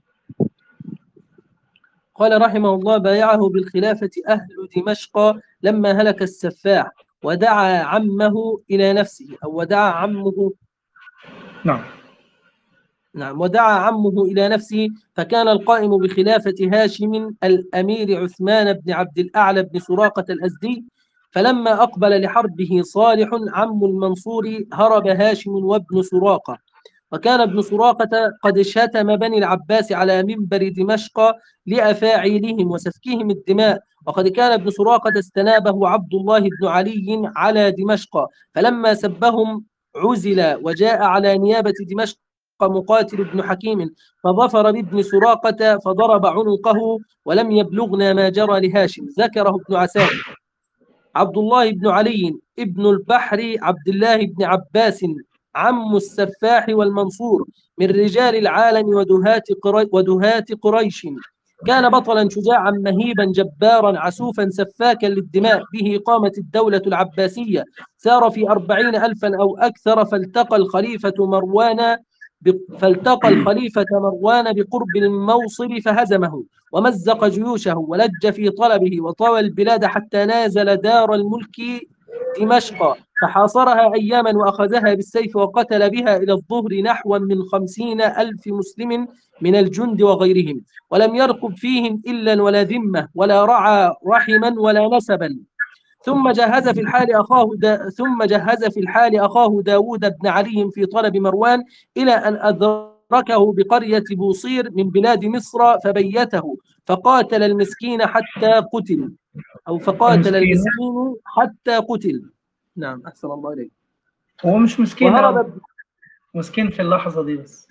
قال رحمه الله: بايعه بالخلافة أهل دمشق لما هلك السفاح، ودعا عمه إلى نفسه، أو ودعا عمه نعم. نعم ودعا عمه إلى نفسه، فكان القائم بخلافة هاشم الأمير عثمان بن عبد الأعلى بن سراقة الأزدي. فلما أقبل لحربه صالح عم المنصور هرب هاشم وابن سراقة، وكان ابن سراقة قد شتم بني العباس على منبر دمشق لأفاعيلهم وسفكهم الدماء، وقد كان ابن سراقة استنابه عبد الله بن علي على دمشق، فلما سبهم عزل وجاء على نيابة دمشق مقاتل بن حكيم، فظفر بابن سراقة فضرب عنقه، ولم يبلغنا ما جرى لهاشم. ذكره ابن عساكر. عبد الله بن علي ابن البحر عبد الله بن عباس عم السفاح والمنصور من رجال العالم ودهات, قري ودهات قريش، كان بطلا شجاعا مهيبا جبارا عسوفا سفاكا للدماء، به قامت الدولة العباسية، سار في أربعين ألفا أو أكثر، فالتقى الخليفة مروان فالتقى الخليفة مروان بقرب الموصل فهزمه ومزق جيوشه ولج في طلبه، وطوى البلاد حتى نازل دار الملك دمشق فحاصرها أياما وأخذها بالسيف، وقتل بها إلى الظهر نحو من خمسين ألف مسلم من الجند وغيرهم، ولم يرقب فيهم إلا ولا ذمة، ولا رعى رحما ولا نسبا. ثم جهز في الحال أخاه دا ثم جهز في الحال أخاه داود بن علي في طلب مروان، إلى أن أدركه بقرية بوصير من بلاد مصر فبيته، فقاتل المسكين حتى قتل، أو فقاتل المسكين المسكين حتى قتل. نعم أحسن الله إليك. هو مش مسكين، وهرب مسكين في اللحظة دي بس.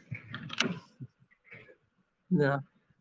نعم.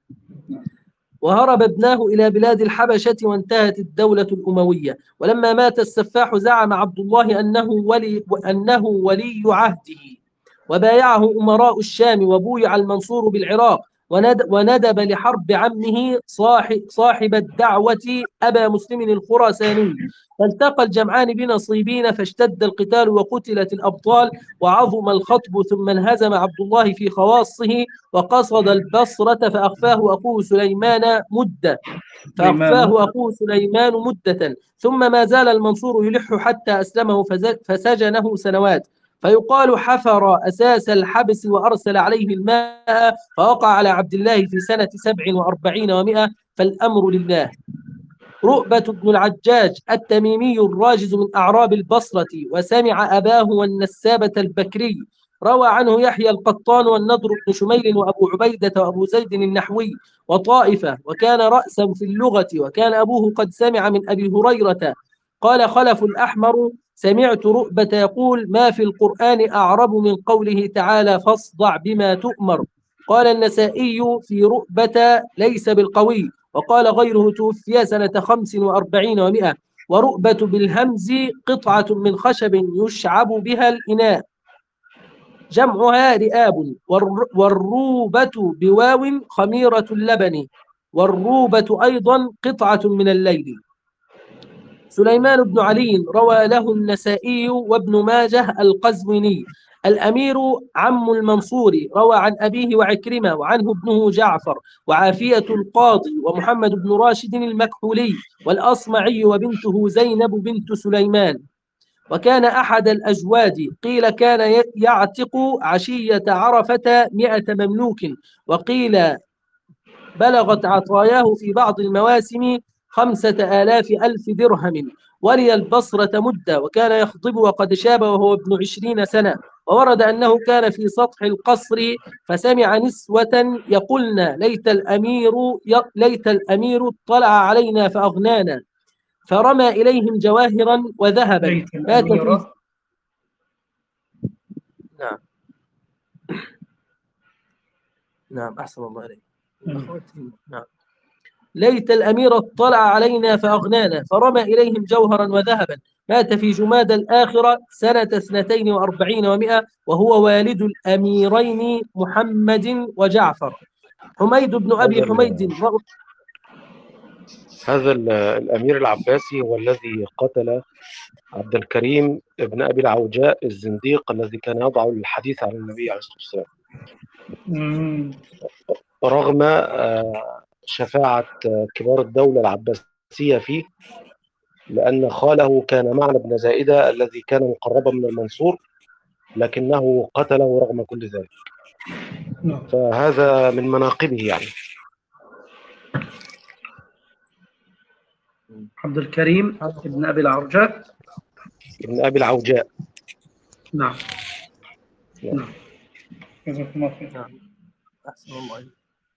وهرب ابناه إلى بلاد الحبشة، وانتهت الدولة الأموية. ولما مات السفاح زعم عبد الله أنه ولي, أنه ولي عهده، وبايعه أمراء الشام، وبويع المنصور بالعراق، وند وندب لحرب عمه صاحب, صاحب الدعوة أبا مسلم الخراساني، فالتقى الجمعان بنصيبين، فاشتد القتال وقتلت الأبطال وعظم الخطب، ثم انهزم عبد الله في خواصه وقصد البصرة، فأخفاه أخوه سليمان مدة فأخفاه أخوه سليمان مدة ثم ما زال المنصور يلح حتى أسلمه فسجنه سنوات. فيقال حفر أساس الحبس وأرسل عليه الماء، فوقع على عبد الله في سنة سبع وأربعين ومائة، فالأمر لله. رؤبة بن العجاج التميمي الراجز من أعراب البصرة، وسمع أباه والنسابة البكري، روى عنه يحيى القطان والنضر بن شميل وأبو عبيدة وأبو زيد النحوي وطائفة، وكان رأسا في اللغة، وكان أبوه قد سمع من أبي هريرة. قال خلف الأحمر: سمعت رؤبة يقول: ما في القرآن أعرب من قوله تعالى فاصدع بما تؤمر. قال النسائي في رؤبة: ليس بالقوي. وقال غيره: توفي سنة خمس وأربعين ومائة. ورؤبة بالهمز قطعة من خشب يشعب بها الإناء، جمعها رئاب. والروبة بواو خميرة اللبن، والروبة أيضا قطعة من الليل. سليمان بن علي روى له النسائي وابن ماجه القزويني. الأمير عم المنصور روى عن أبيه وعكرمة، وعنه ابنه جعفر، وعافية القاضي، ومحمد بن راشد المكحولي، والأصمعي، وبنته زينب بنت سليمان. وكان أحد الأجواد، قيل كان يعتق عشية عرفة مئة مملوك، وقيل بلغت عطاياه في بعض المواسم خمسة آلاف ألف درهم. ولي البصرة مدة، وكان يخطب وقد شاب وهو ابن عشرين سنة. وورد أنه كان في سطح القصر فسمع نسوة يقولن: ليت الأمير ليت الأمير اطلع علينا فأغنانا، فرمى إليهم جواهرا وذهبا. ليت مات في الأميرة. نعم نعم أحسن الله عليك. مم. أخواتي نعم. ليت الأمير اطلع علينا فأغنانا، فرمى إليهم جوهرا وذهبا. مات في جماد الآخرة سنة اثنتين وأربعين ومئة، وهو والد الأميرين محمد وجعفر. حميد بن أبي هذا ال- حميد رغ- هذا ال- الأمير العباسي هو الذي قتل عبد الكريم ابن أبي العوجاء الزنديق الذي كان يضع الحديث عن النبي عليه الصلاة والسلام، مم. رغم آه، شفاعة آه، كبار الدولة العباسية فيه، لأن خاله كان معنى بن زائدة الذي كان مقربا من المنصور، لكنه قتله رغم كل ذلك. نعم. فهذا من مناقبه يعني. عبد الكريم ابن أبي العرجاء. ابن أبي العوجاء. نعم. نعم. نعم. جزاكم الله خير. نعم أحسن الله عليك.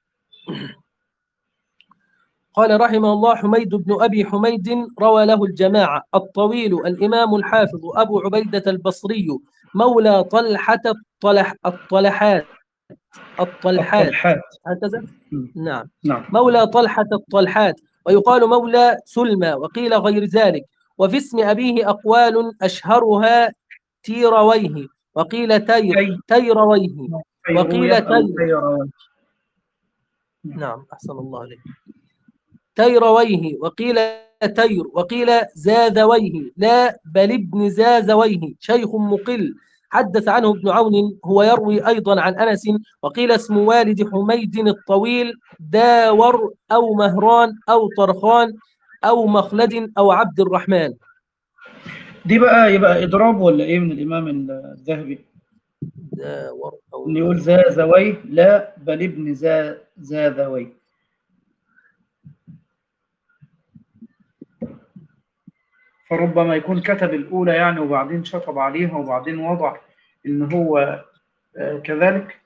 قال رحمه الله: حميد بن أبي حميد روى له الجماعة. الطويل الإمام الحافظ أبو عبيدة البصري مولى طلحة الطلح الطلحات الطلحات الطلحات. هكذا. مم. نعم نعم. مولى طلحة الطلحات، ويقال مولى سلمى، وقيل غير ذلك. وفي اسم أبيه أقوال أشهرها تيرويه، وقيل تير أي تيرويه، وقيل فيروية أو تير. فيروية. نعم أحسن الله عليك. تيرويه، وقيل تير، وقيل زاذويه، لا بل ابن زازويه، شيخ مقل. حدث عنه ابن عون، هو يروي أيضا عن أنس. وقيل اسم والد حميد الطويل داور أو مهران أو طرخان أو مخلد أو عبد الرحمن. دي بقى يبقى إضراب ولا إيه من الإمام الذهبي؟ داور أو إن يقول زازويه لا بل ابن زا زاذويه. فربما يكون كتب الأولى يعني وبعدين شطب عليها وبعدين وضع إن هو آه، كذلك.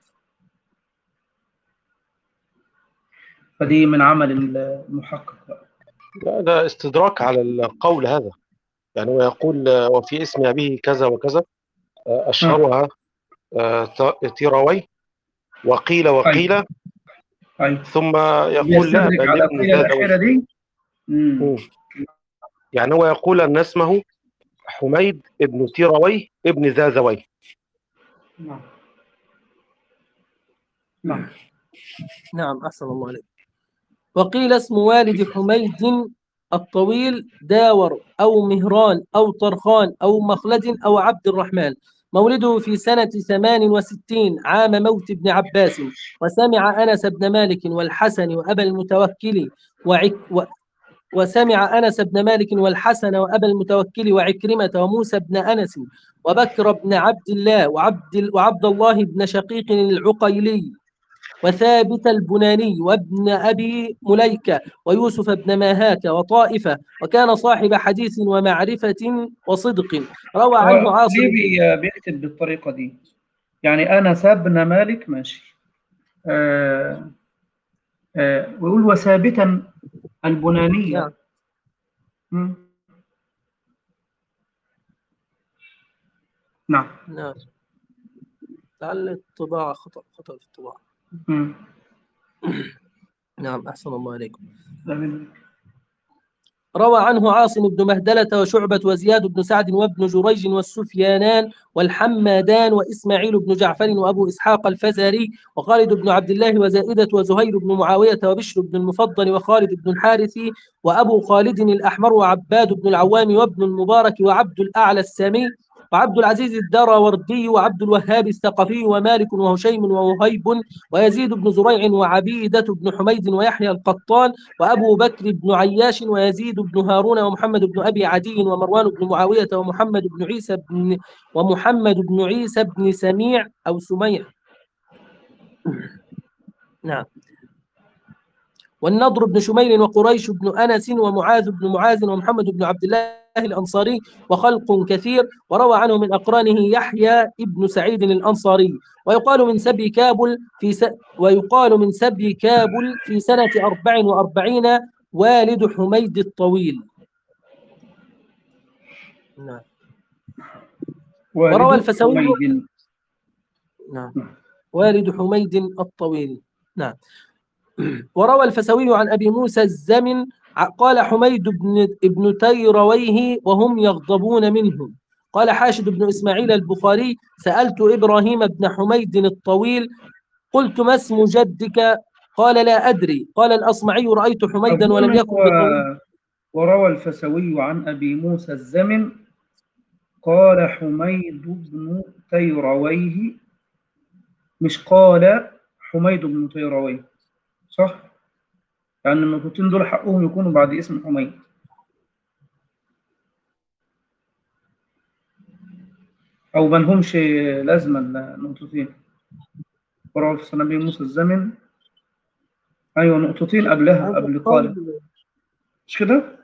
فدي من عمل المحقق بقى. لا، ده استدراك على القول هذا. يعني هو يقول آه، وفي اسم أبيه كذا وكذا، آه، أشهرها آه، ت- تيروي، وقيل وقيل، أيوة. أيوة. ثم يقول لا بيستدرك بل على ابن قيل زادوي. الأخيرة دي. مم. مم. يعني هو يقول أن اسمه حميد ابن تيروي ابن زازوي. نعم. نعم. نعم أحسن الله عليك. وقيل اسم والد حميد الطويل داور أو مهران أو طرخان أو مخلد أو عبد الرحمن. مولده في سنة ثمان وستين عام موت ابن عباس. وسمع أنس بن مالك والحسن وأبا المتوكل وعك و وسمع أنس بن مالك والحسن وأبا المتوكل وعكرمة وموسى بن أنس وبكر بن عبد الله وعبد, وعبد الله بن شقيق العقيلي وثابت البناني وابن أبي مليكة ويوسف بن ماهاك وطائفة، وكان صاحب حديث ومعرفة وصدق. روى عنه هو عاصم. ليه بي- بيكتب بالطريقة دي؟ يعني أنا سابنا مالك ماشي، آه آه ويقول وثابتا البنانية. نعم مم. نعم. نعم لعل الطباعة خطأ خطأ في الطباعة. مم. نعم أحسن الله عليكم. جميل. روى عنه عاصم بن مهدلة وشعبة وزياد بن سعد وابن جريج والسفيانان والحمادان وإسماعيل بن جعفر وأبو إسحاق الفزاري وخالد بن عبد الله وزائدة وزهير بن معاوية وبشر بن المفضل وخالد بن الحارث وأبو خالد الأحمر وعباد بن العوام وابن المبارك وعبد الأعلى السامي وعبد العزيز الدراوردي وعبد الوهاب الثقفي ومالك وهشيم ووهيب ويزيد بن زريع وعبيدة بن حميد ويحيى القطان وأبو بكر بن عياش ويزيد بن هارون ومحمد بن أبي عدي ومروان بن معاوية ومحمد بن عيسى بن ومحمد بن عيسى بن سميع أو سميع. نعم. والنضر بن شميل وقريش بن أنس ومعاذ بن معاذ ومحمد بن عبد الله الأنصاري وخلق كثير. وروى عنه من أقرانه يحيى ابن سعيد الأنصاري. ويقال من سبي كابل في س... ويقال من سبي كابل في سنة أربع وأربعين والد حميد الطويل. نعم. وروى والد الفسوي. حميد. نعم والد حميد الطويل. نعم. وروى الفسوي عن أبي موسى الزمن قال حميد بن ابن تيرويه وهم يغضبون منه. قال حاشد بن إسماعيل البخاري سألت إبراهيم بن حميد الطويل قلت ما اسم جدك؟ قال لا أدري. قال الأصمعي رأيت حميدا ولم يكن بطويل. وروى الفسوي عن أبي موسى الزمن قال حميد بن تيرويه، مش قال حميد بن تيرويه، صح؟ يعني النقطتين دول حقهم يكونوا بعد اسم حميد. أو ما لهمش لازمة النقطتين. وروى الفسوي عن أبي موسى الزمن، أيوة نقطتين قبلها قبل قال، مش كده؟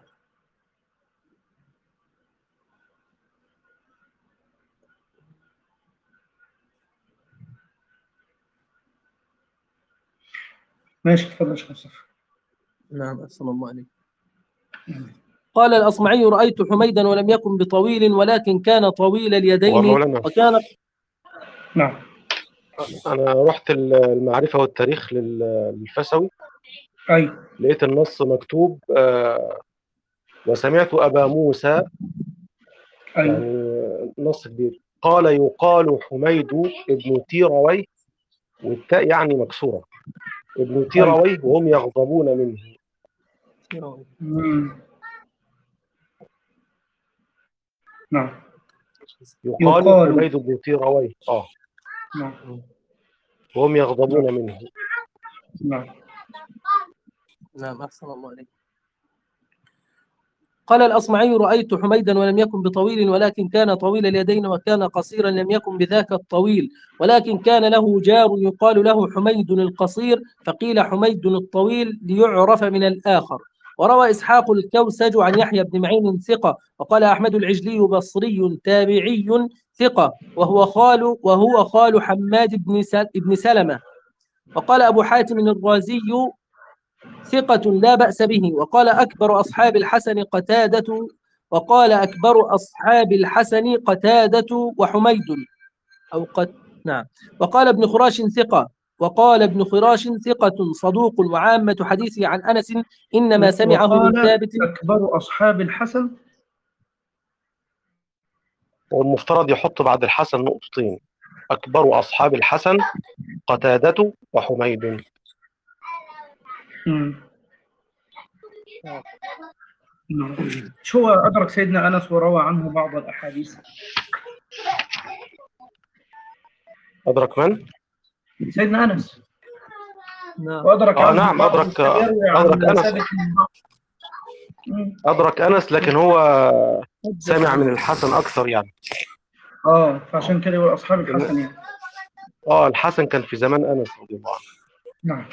ماشي، اتفضل يا شيخ مصطفى. نعم أحسن الله عليك. قال الأصمعي رأيت حميدا ولم يكن بطويل ولكن كان طويل اليدين وكان. نعم. أنا رحت المعرفة والتاريخ للفسوي. أي. لقيت النص مكتوب آه وسمعت أبا موسى. أي. يعني نص كبير. قال يقال حميد ابن تيرويه، والتاء يعني مكسورة، ابن تيرويه وهم يغضبون منه. مم. نعم. يقال, يقال حميد بن تيرويه اه نعم وهم يغضبون نعم. منه. نعم. نعم أحسن الله عليك. قال الأصمعي رأيت حميدا ولم يكن بطويل ولكن كان طويل اليدين وكان قصيرا لم يكن بذاك الطويل ولكن كان له جار يقال له حميد القصير فقيل حميد الطويل ليعرف من الآخر. وروى إسحاق الكوسج عن يحيى بن معين ثقة. وقال أحمد العجلي بصري تابعي ثقة وهو خال وهو خال حماد بن سلمة. وقال أبو حاتم الرازي ثقة لا بأس به. وقال أكبر أصحاب الحسن قتادة وقال أكبر أصحاب الحسن قتادة وحميد أو قد نعم. وقال ابن خراش ثقة وقال ابن خراش ثقة صدوق وعامة حديثه عن أنس إنما سمعه من ثابت. أكبر أصحاب الحسن، والمفترض يحط بعد الحسن نقطتين. أكبر أصحاب الحسن قتادة وحميد. امم شو أدرك سيدنا أنس وروى عنه بعض الأحاديث؟ أدرك من؟ سيدنا أنس. نعم. وأدرك آه نعم أدرك أدرك أنس أدرك أنس لكن هو سمع من الحسن أكثر يعني. آه فعشان كده هو أصحاب الحسن يعني. آه الحسن كان في زمان أنس رضي الله عنه. نعم.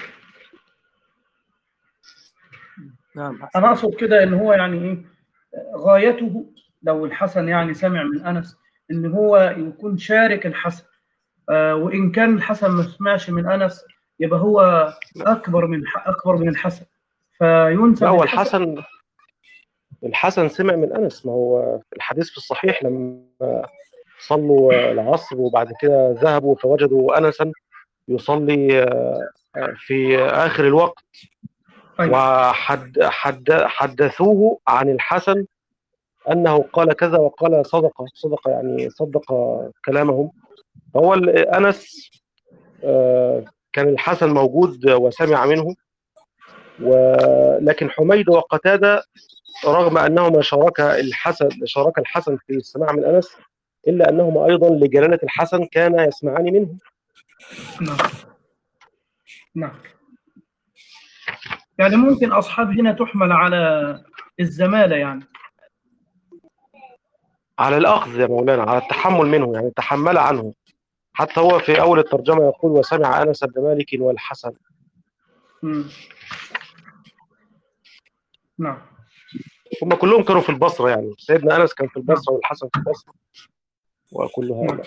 نعم. أنا أقصد كده إن هو يعني إيه غايته لو الحسن يعني سمع من أنس إن هو يكون شارك الحسن، آه وإن كان الحسن ما سمعش من أنس يبقى هو أكبر من أكبر من الحسن فينسب. لا هو الحسن الحسن سمع من أنس. ما هو الحديث في الصحيح لما صلوا العصر وبعد كده ذهبوا فوجدوا أنسا يصلي في آخر الوقت. أيوة. وحد حد حدثوه عن الحسن أنه قال كذا وقال صدق صدق يعني صدق كلامهم. هو أنس كان الحسن موجود وسمع منه، ولكن حميد وقتادة رغم أنهما شاركا الحسن شارك الحسن في السماع من أنس إلا أنهما أيضا لجلالة الحسن كان يسمعان منه. نعم. نعم. يعني ممكن أصحاب هنا تحمل على الزمالة يعني. على الأخذ يا مولانا، على التحمل منه يعني تحمل عنه. حتى هو في أول الترجمة يقول وسمع أنس بن مالك والحسن. مم. نعم. هم كلهم كانوا في البصرة يعني. سيدنا أنس كان في البصرة والحسن في البصرة وكل هؤلاء.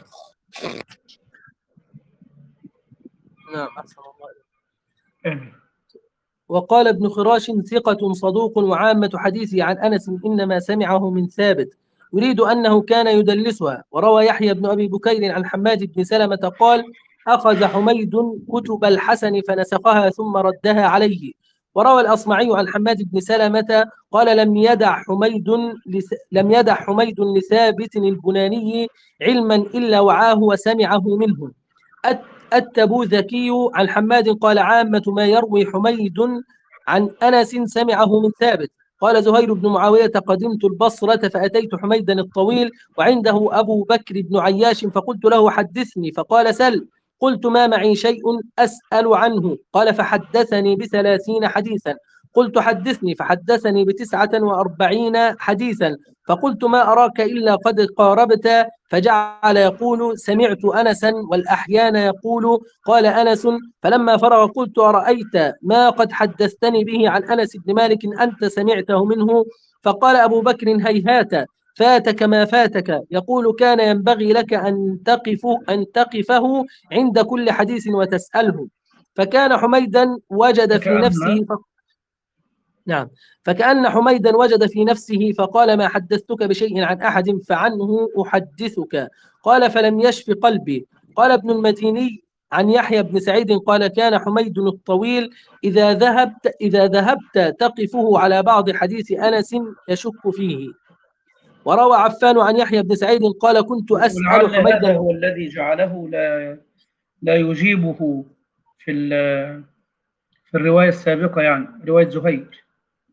نعم أحسن الله آمين. وقال ابن خراش ثقة صدوق وعامة حديثه عن أنس إنما سمعه من ثابت يريد أنه كان يدلسها. وروى يحيى بن أبي بكير عن حماد بن سلمة قال أخذ حميد كتب الحسن فنسخها ثم ردها عليه. وروى الأصمعي عن حماد بن سلمة قال لم يدع حميد لس... لم يدع حميد لثابت البناني علما إلا وعاه وسمعه منه. الت- التبوذكي عن حماد قال عامة ما يروي حميد عن أنس سمعه من ثابت. قال زهير بن معاوية قدمت البصرة فأتيت حميدا الطويل وعنده أبو بكر بن عياش فقلت له حدثني فقال سل. قلت ما معي شيء أسأل عنه. قال فحدثني بثلاثين حديثا. قلت حدثني فحدثني بتسعة وأربعين حديثا. فقلت ما أراك إلا قد قاربت. فجعل يقول سمعت أنسا والأحيان يقول قال أنس. فلما فرغ قلت أرأيت ما قد حدثتني به عن أنس بن مالك أنت سمعته منه؟ فقال أبو بكر هيهات فاتك ما فاتك. يقول كان ينبغي لك أن تقفه, أن تقفه عند كل حديث وتسأله. فكان حميدا وجد في نفسه فكأن ف... نعم فكأن حميدا وجد في نفسه فقال ما حدثتك بشيء عن أحد فعنه أحدثك. قال فلم يشف قلبي. قال ابن المديني عن يحيى بن سعيد قال كان حميد الطويل إذا ذهبت إذا ذهبت تقفه على بعض حديث أنس يشك فيه. وروى عفان عن يحيى بن سعيد قال كنت أسأل ولعل هذا حميدا. هو الذي جعله لا لا يجيبه في ال- في الرواية السابقة، يعني رواية زهير.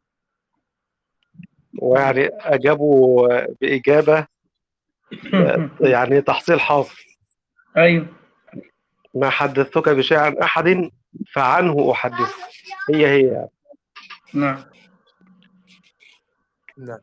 ويعني أجابوا بإجابة يعني تحصيل حاصل. أيوه ما حدثتك بشيء عن أحد فعنه أحدث. هي هي يعني. نعم. نعم.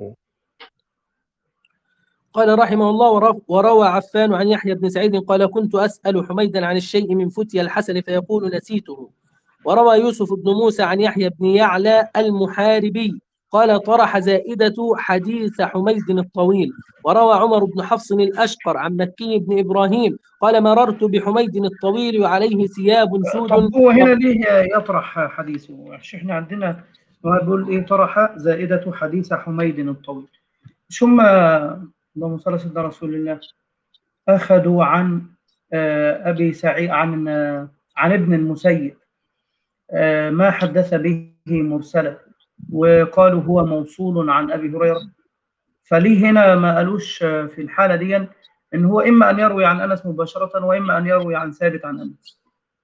قال رحمه الله ورو- وروى عفان عن يحيى بن سعيد قال كنت أسأل حميدا عن الشيء من فتي الحسن فيقول نسيته. وروى يوسف بن موسى عن يحيى بن يعلى المحاربي قال طرح زائدة حديث حميد الطويل. وروى عمر بن حفص الأشقر عن مكي بن إبراهيم قال مررت بحميد الطويل وعليه ثياب سود. طب هو هنا ليه يطرح حديثه؟ عشان احنا عندنا هو بيقول ايه طرح زائدة حديث حميد الطويل. ثم اللهم صل على سيدنا رسول الله أخذوا عن آه، أبي سعيد عن آه، عن ابن المسيب آه، ما حدث به مرسلا وقالوا هو موصول عن أبي هريرة. فليه هنا ما قالوش آه، في الحالة دي إن هو إما أن يروي عن أنس مباشرة وإما أن يروي عن ثابت عن أنس؟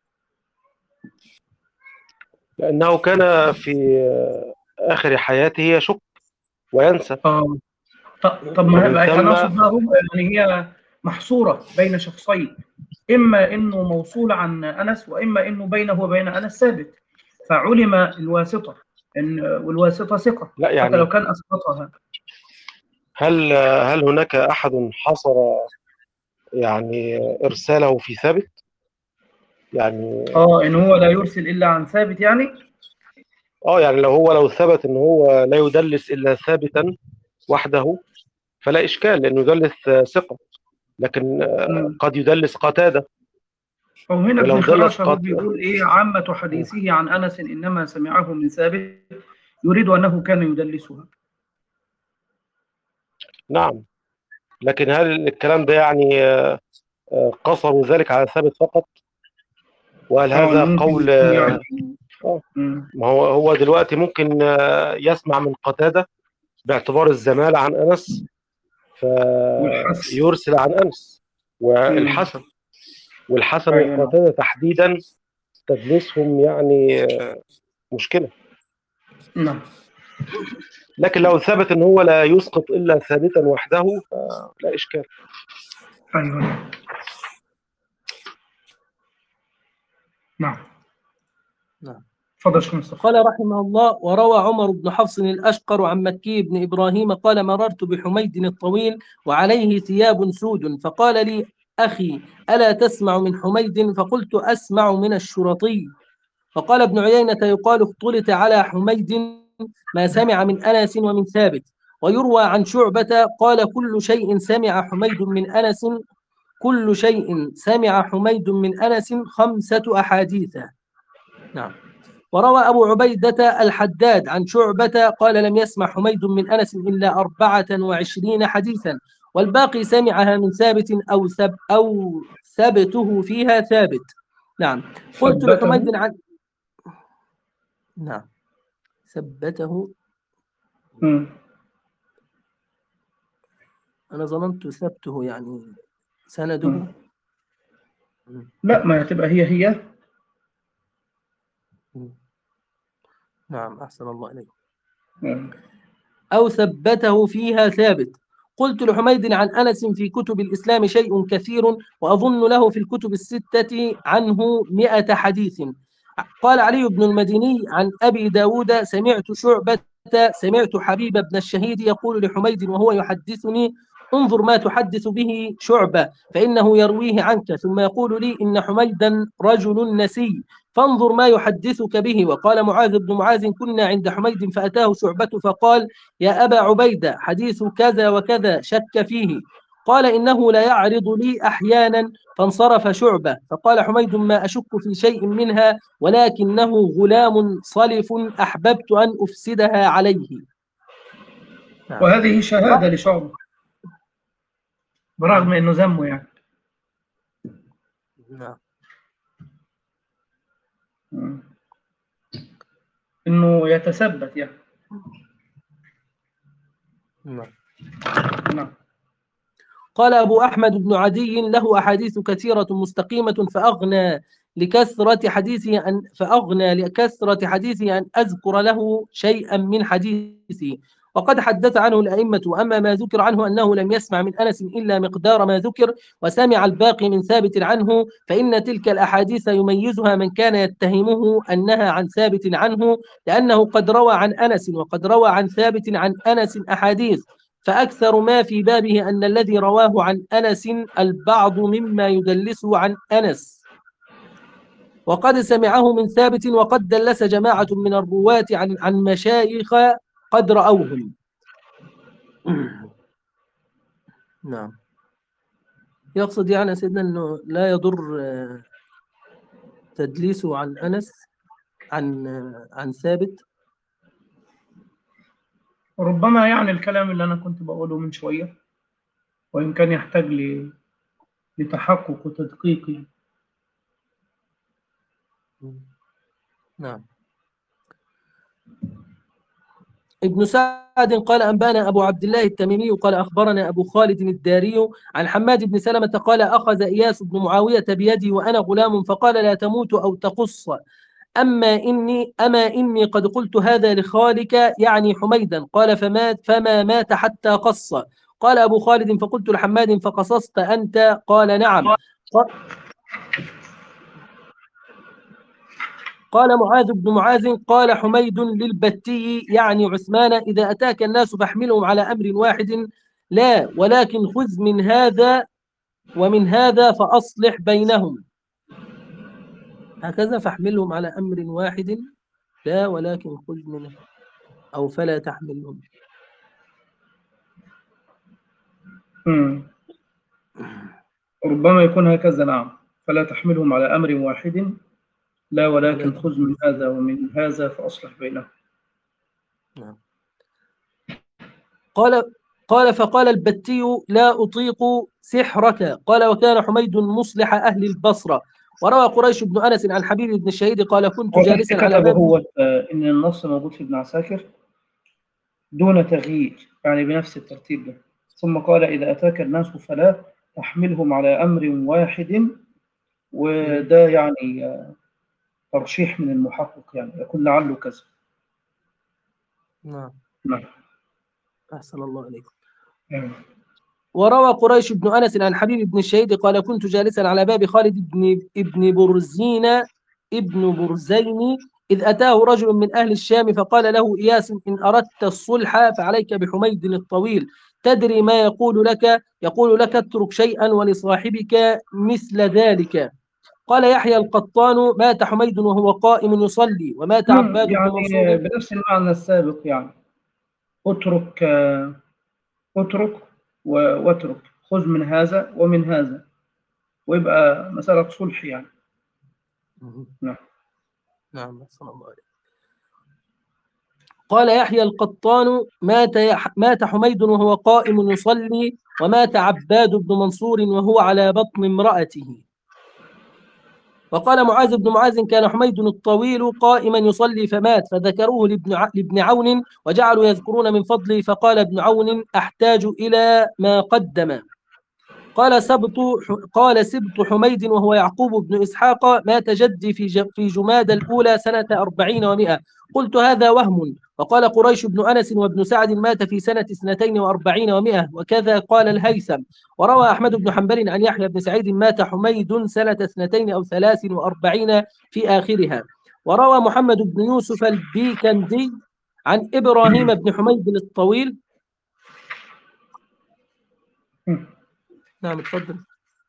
لأنه كان في آخر حياته يشك وينسى. آه. ط- طب ما ومن هي- ثم أنا أقصد بقى هم- يعني هي محصورة بين شخصين، إما إنه موصول عن أنس وإما إنه بينه وبين أنس ثابت، فعلم الواسطة إن والواسطة ثقة لا حتى يعني لو كان أسقطها. هل هل هناك أحد حصر يعني إرساله في ثابت؟ يعني آه إن هو لا يرسل إلا عن ثابت يعني؟ اه يعني لو هو لو ثبت ان هو لا يدلس الا ثابتا وحده فلا اشكال لانه يدلس ثقه، لكن مم. قد يدلس قتاده. أو هنا ولو ابن دلس خراشه هو قت... بيقول إيه عامة حديثه عن أنس إنما سمعه من ثابت، يريد أنه كان يدلسها. نعم، لكن هل الكلام ده يعني قصروا ذلك على ثابت فقط؟ وهل آه هذا ممكن قول يكون يعني. آه. مم. ما هو هو دلوقتي ممكن يسمع من قتاده باعتبار الزمالة عن أنس والحسن. فيرسل عن أنس والحسن والحسن أيوة. وقتاده تحديدا تدليسهم يعني مشكلة. نعم. لكن لو ثبت ان هو لا يسقط الا ثابتا وحده فلا اشكال. أيوة. نعم. نعم. تفضل شيخ مصطفى. قال رحمه الله وروى عمر بن حفص الأشقر عن مكي بن إبراهيم قال مررت بحميد الطويل وعليه ثياب سود فقال لي أخي ألا تسمع من حميد؟ فقلت أسمع من الشرطي. فقال ابن عيينة يقال اختلط على حميد ما سمع من أنس ومن ثابت. ويروى عن شعبة قال كل شيء سمع حميد من أنس كل شيء سمع حميد من أنس خمسة أحاديث. نعم. وروى أبو عبيدة الحداد عن شعبة قال لم يسمع حميد من أنس إلا أربعة وعشرين حديثا. والباقي سمعها من ثابت أو ثب أو ثبته فيها ثابت. نعم. قلت ثبته. لحميد عن نعم ثبته. مم. أنا ظننت ثبته يعني سنده. مم. لا، ما هتبقى هي هي. نعم أحسن الله إليك. مم. أو ثبته فيها ثابت. قلت لحميد عن أنس في كتب الإسلام شيء كثير وأظن له في الكتب الستة عنه مئة حديث. قال علي بن المديني عن أبي داود سمعت شعبة سمعت حبيب بن الشهيد يقول لحميد وهو يحدثني انظر ما تحدث به شعبة فإنه يرويه عنك، ثم يقول لي إن حميدا رجل نسي فانظر ما يحدثك به. وقال معاذ بن معاذ كنا عند حميد فأتاه شعبة فقال يا أبا عبيدة حديث كذا وكذا شك فيه. قال إنه لا يعرض لي أحيانا فانصرف شعبة. فقال حميد ما أشك في شيء منها ولكنه غلام صلف أحببت أن أفسدها عليه. نعم. وهذه شهادة لشعبة برغم أنه ذمه يعني. نعم. مم. أنه يتثبت يعني. نعم. نعم. قال أبو أحمد بن عدي له أحاديث كثيرة مستقيمة فأغنى لكثرة حديثه أن فأغنى لكثرة حديثه أن أذكر له شيئا من حديثه. وقد حدث عنه الأئمة، وأما ما ذكر عنه أنه لم يسمع من أنس إلا مقدار ما ذكر وسمع الباقي من ثابت عنه، فإن تلك الأحاديث يميزها من كان يتهمه أنها عن ثابت عنه، لأنه قد روى عن أنس وقد روى عن ثابت عن أنس أحاديث، فأكثر ما في بابه أن الذي رواه عن أنس البعض مما يدلسه عن أنس، وقد سمعه من ثابت، وقد دلس جماعة من الرواة عن عن مشايخ قد رأوهم. نعم. يقصد يعني سيدنا أنه لا يضر تدليسه عن أنس عن عن ثابت. ربما يعني الكلام اللي أنا كنت بقوله من شوية وإن كان يحتاج ل- لتحقق وتدقيق. نعم. ابن سعد قال أنبانا أبو عبد الله التميمي قال أخبرنا أبو خالد الداري عن حماد بن سلمة قال أخذ إياس بن معاوية بيدي وأنا غلام فقال لا تموت أو تقص، أما إني أما إني قد قلت هذا لخالك يعني حميدا. قال فمات فما مات حتى قص. قال أبو خالد فقلت لحماد فقصصت أنت؟ قال نعم. قال معاذ بن معاذ قال حميد للبتي يعني عثمان إذا أتاك الناس فاحملهم على أمر واحد لا ولكن خذ من هذا ومن هذا فأصلح بينهم. هكذا فاحملهم على أمر واحد لا ولكن خذ منه أو فلا تحملهم. مم. ربما يكون هكذا. نعم. فلا تحملهم على أمر واحد لا ولكن خذ من هذا ومن هذا فأصلح بينهم. نعم. قال قال فقال البتي لا أطيق سحرك. قال وكان حميد مصلح أهل البصرة. وروى قريش بن أنس عن حبيب بن الشهيد قال كنت جالسا على باب. هو إن النص موجود في ابن عساكر دون تغيير يعني بنفس الترتيب ده، ثم قال إذا أتاك الناس فلا تحملهم على أمر واحد، وده يعني ترشيح من المحقق يعني يكون لعله كذا. نعم. نعم. أحسن الله إليكم. نعم. وروى قريش بن أنس عن حبيب بن الشهيد قال كنت جالسا على باب خالد بن ابن برزين ابن برزين إذ أتاه رجل من أهل الشام فقال له إياس إن أردت الصلح فعليك بحميد الطويل تدري ما يقول لك؟ يقول لك اترك شيئا ولصاحبك مثل ذلك. قال يحيى القطان مات حميد وهو قائم يصلي ومات عباد بن منصور. يعني بنفس المعنى السابق يعني اترك اترك واترك خذ من هذا ومن هذا ويبقى مسألة صلح يعني. نعم. نعم. صلى الله عليه. قال يحيى القطان مات مات حميد وهو قائم يصلي، ومات عباد بن منصور وهو على بطن امرأته. وقال معاذ بن معاذ كان حميد الطويل قائما يصلي فمات، فذكروه لابن ع- لابن عون وجعلوا يذكرون من فضله، فقال ابن عون أحتاج إلى ما قدم. قال سبط قال سبط حميد وهو يعقوب بن إسحاق مات جدي في ج- في جماد الأولى سنة أربعين ومائة. قلت هذا وهم. وقال قريش بن أنس وابن سعد مات في سنة اثنتين وأربعين ومائة، وكذا قال الهيثم. وروى أحمد بن حنبل عن يحيى بن سعيد مات حميد سنة اثنتين أو ثلاث وأربعين في آخرها. وروى محمد بن يوسف البيكندي عن إبراهيم بن حميد الطويل. نعم اتفضل.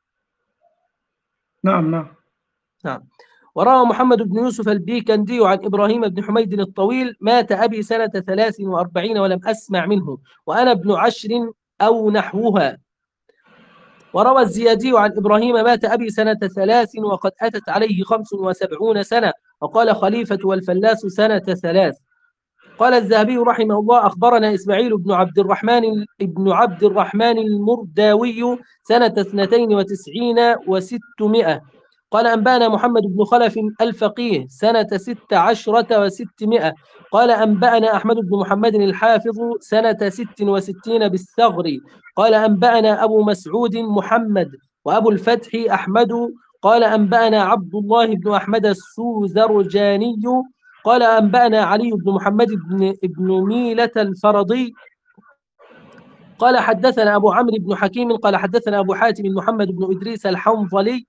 نعم نعم. نعم. وروى محمد بن يوسف البيكندي عن إبراهيم بن حميد الطويل مات أبي سنة ثلاث وأربعين ولم أسمع منه، وأنا ابن عشر أو نحوها. وروى الزيادي عن إبراهيم مات أبي سنة ثلاث وقد أتت عليه خمس وسبعون سنة، وقال خليفة والفلاس سنة ثلاث. قال الذهبي رحمه الله أخبرنا إسماعيل بن عبد الرحمن ابن عبد الرحمن المرداوي سنة اثنتين وتسعين وستمائة. قال أنبأنا محمد بن خلف الفقيه سنة ست عشرة وستمائة. قال أنبأنا أحمد بن محمد الحافظ سنة ست وستين بالثغر. قال أنبأنا أبو مسعود محمد وأبو الفتح أحمد. قال أنبأنا عبد الله بن أحمد السوزرجاني. قال أنبأنا علي بن محمد بن, بن ميلة الفرضي. قال حدثنا أبو عمرو بن حكيم قال حدثنا أبو حاتم محمد بن إدريس الحنظلي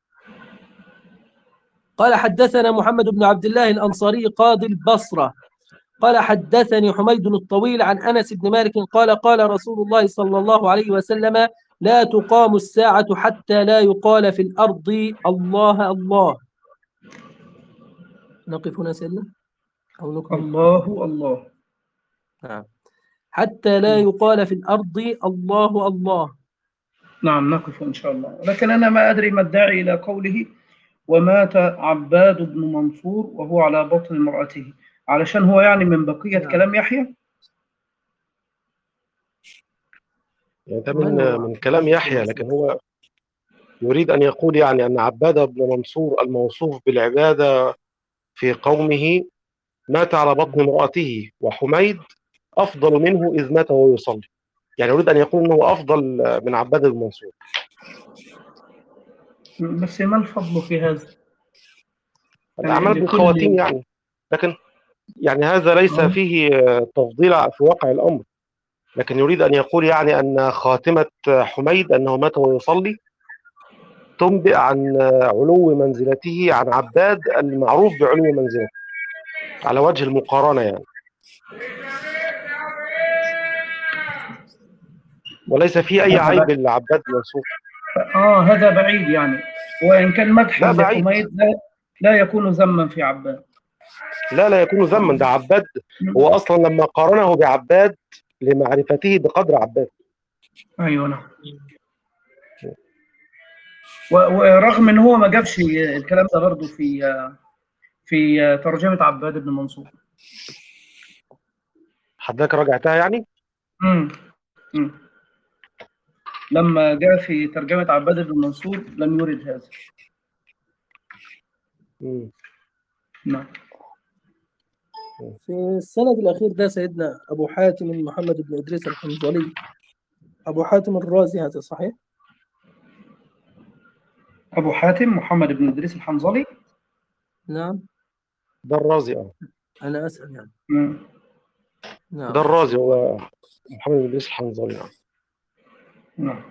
قال حدثنا محمد بن عبد الله الأنصاري قاضي البصرة قال حدثني حميد الطويل عن أنس بن مالك قال قال رسول الله صلى الله عليه وسلم لا تقام الساعة حتى لا يقال في الأرض الله الله. نقف هنا سيدنا أو نكمل؟ الله الله. نعم. حتى لا يقال في الأرض الله الله. نعم نقف إن شاء الله. لكن أنا ما أدري ما الداعي إلى قوله ومات عباد بن منصور وهو على بطن امرأته، علشان هو يعني من بقية نعم. كلام يحيى. يعني ده من من كلام يحيى، لكن هو يريد أن يقول يعني أن عباد بن منصور الموصوف بالعبادة في قومه مات على بطن امرأته، وحميد أفضل منه إذ مات وهو يصلي. يعني يريد أن يقول أنه أفضل من عباد بن منصور. بس ما الفضل في هذا؟ الأعمال لكل- بالخواتيم يعني، لكن يعني هذا ليس آه. فيه تفضيل في واقع الأمر، لكن يريد أن يقول يعني أن خاتمة حميد أنه مات وهو يصلي تنبئ عن علو منزلته عن عباد المعروف بعلو منزلته على وجه المقارنة يعني، وليس فيه أي عيب لعباد منصور. آه هذا بعيد يعني، وإن كان مدحا لا بعيد، لحميد لا, لا يكون ذما في عباد. لا لا يكون ذما، ده عباد هو أصلا لما قارنه بعباد لمعرفته بقدر عباد. أيوة نعم. ورغم ان هو ما جابش الكلام ده برضه في في ترجمه عباد بن منصور. حضرتك راجعتها يعني؟ امم امم لما جاء في ترجمه عباد بن منصور لم يرد هذا. امم نعم. في السند الأخير ده سيدنا أبو حاتم محمد بن إدريس الحنظلي أبو حاتم الرازي، هذا صحيح؟ ابو حاتم محمد بن ادريس الحنظلي. نعم. ده الرازي. اه أنا أسأل يعني. مم. نعم. ده الرازي هو محمد بن إدريس الحنظلي. نعم. نعم.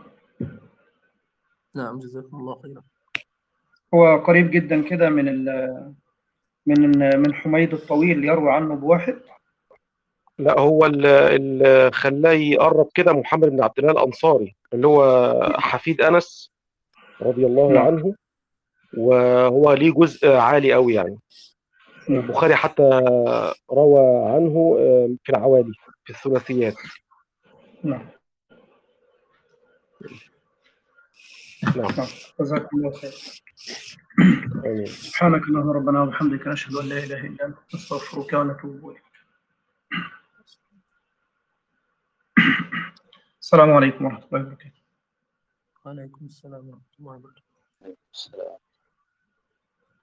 نعم جزاكم الله خيرا. هو قريب جدا كده من ال من من حميد الطويل يروي عنه بواحد. لا هو اللي خلاه يقرب كده محمد بن عبد الله الأنصاري اللي هو حفيد أنس رضي الله نعم. عنه، وهو ليه جزء عالي قوي يعني. نعم. البخاري حتى روى عنه في العوالي في الثلاثيات. نعم. نعم. جزاكم الله خير. آمين. سبحانك اللهم ربنا وبحمدك نشهد ان لا اله الا انت نستغفرك ونتوب اليك. السلام عليكم ورحمة الله وبركاته. وعليكم السلام ورحمة الله وبركاته. السلام.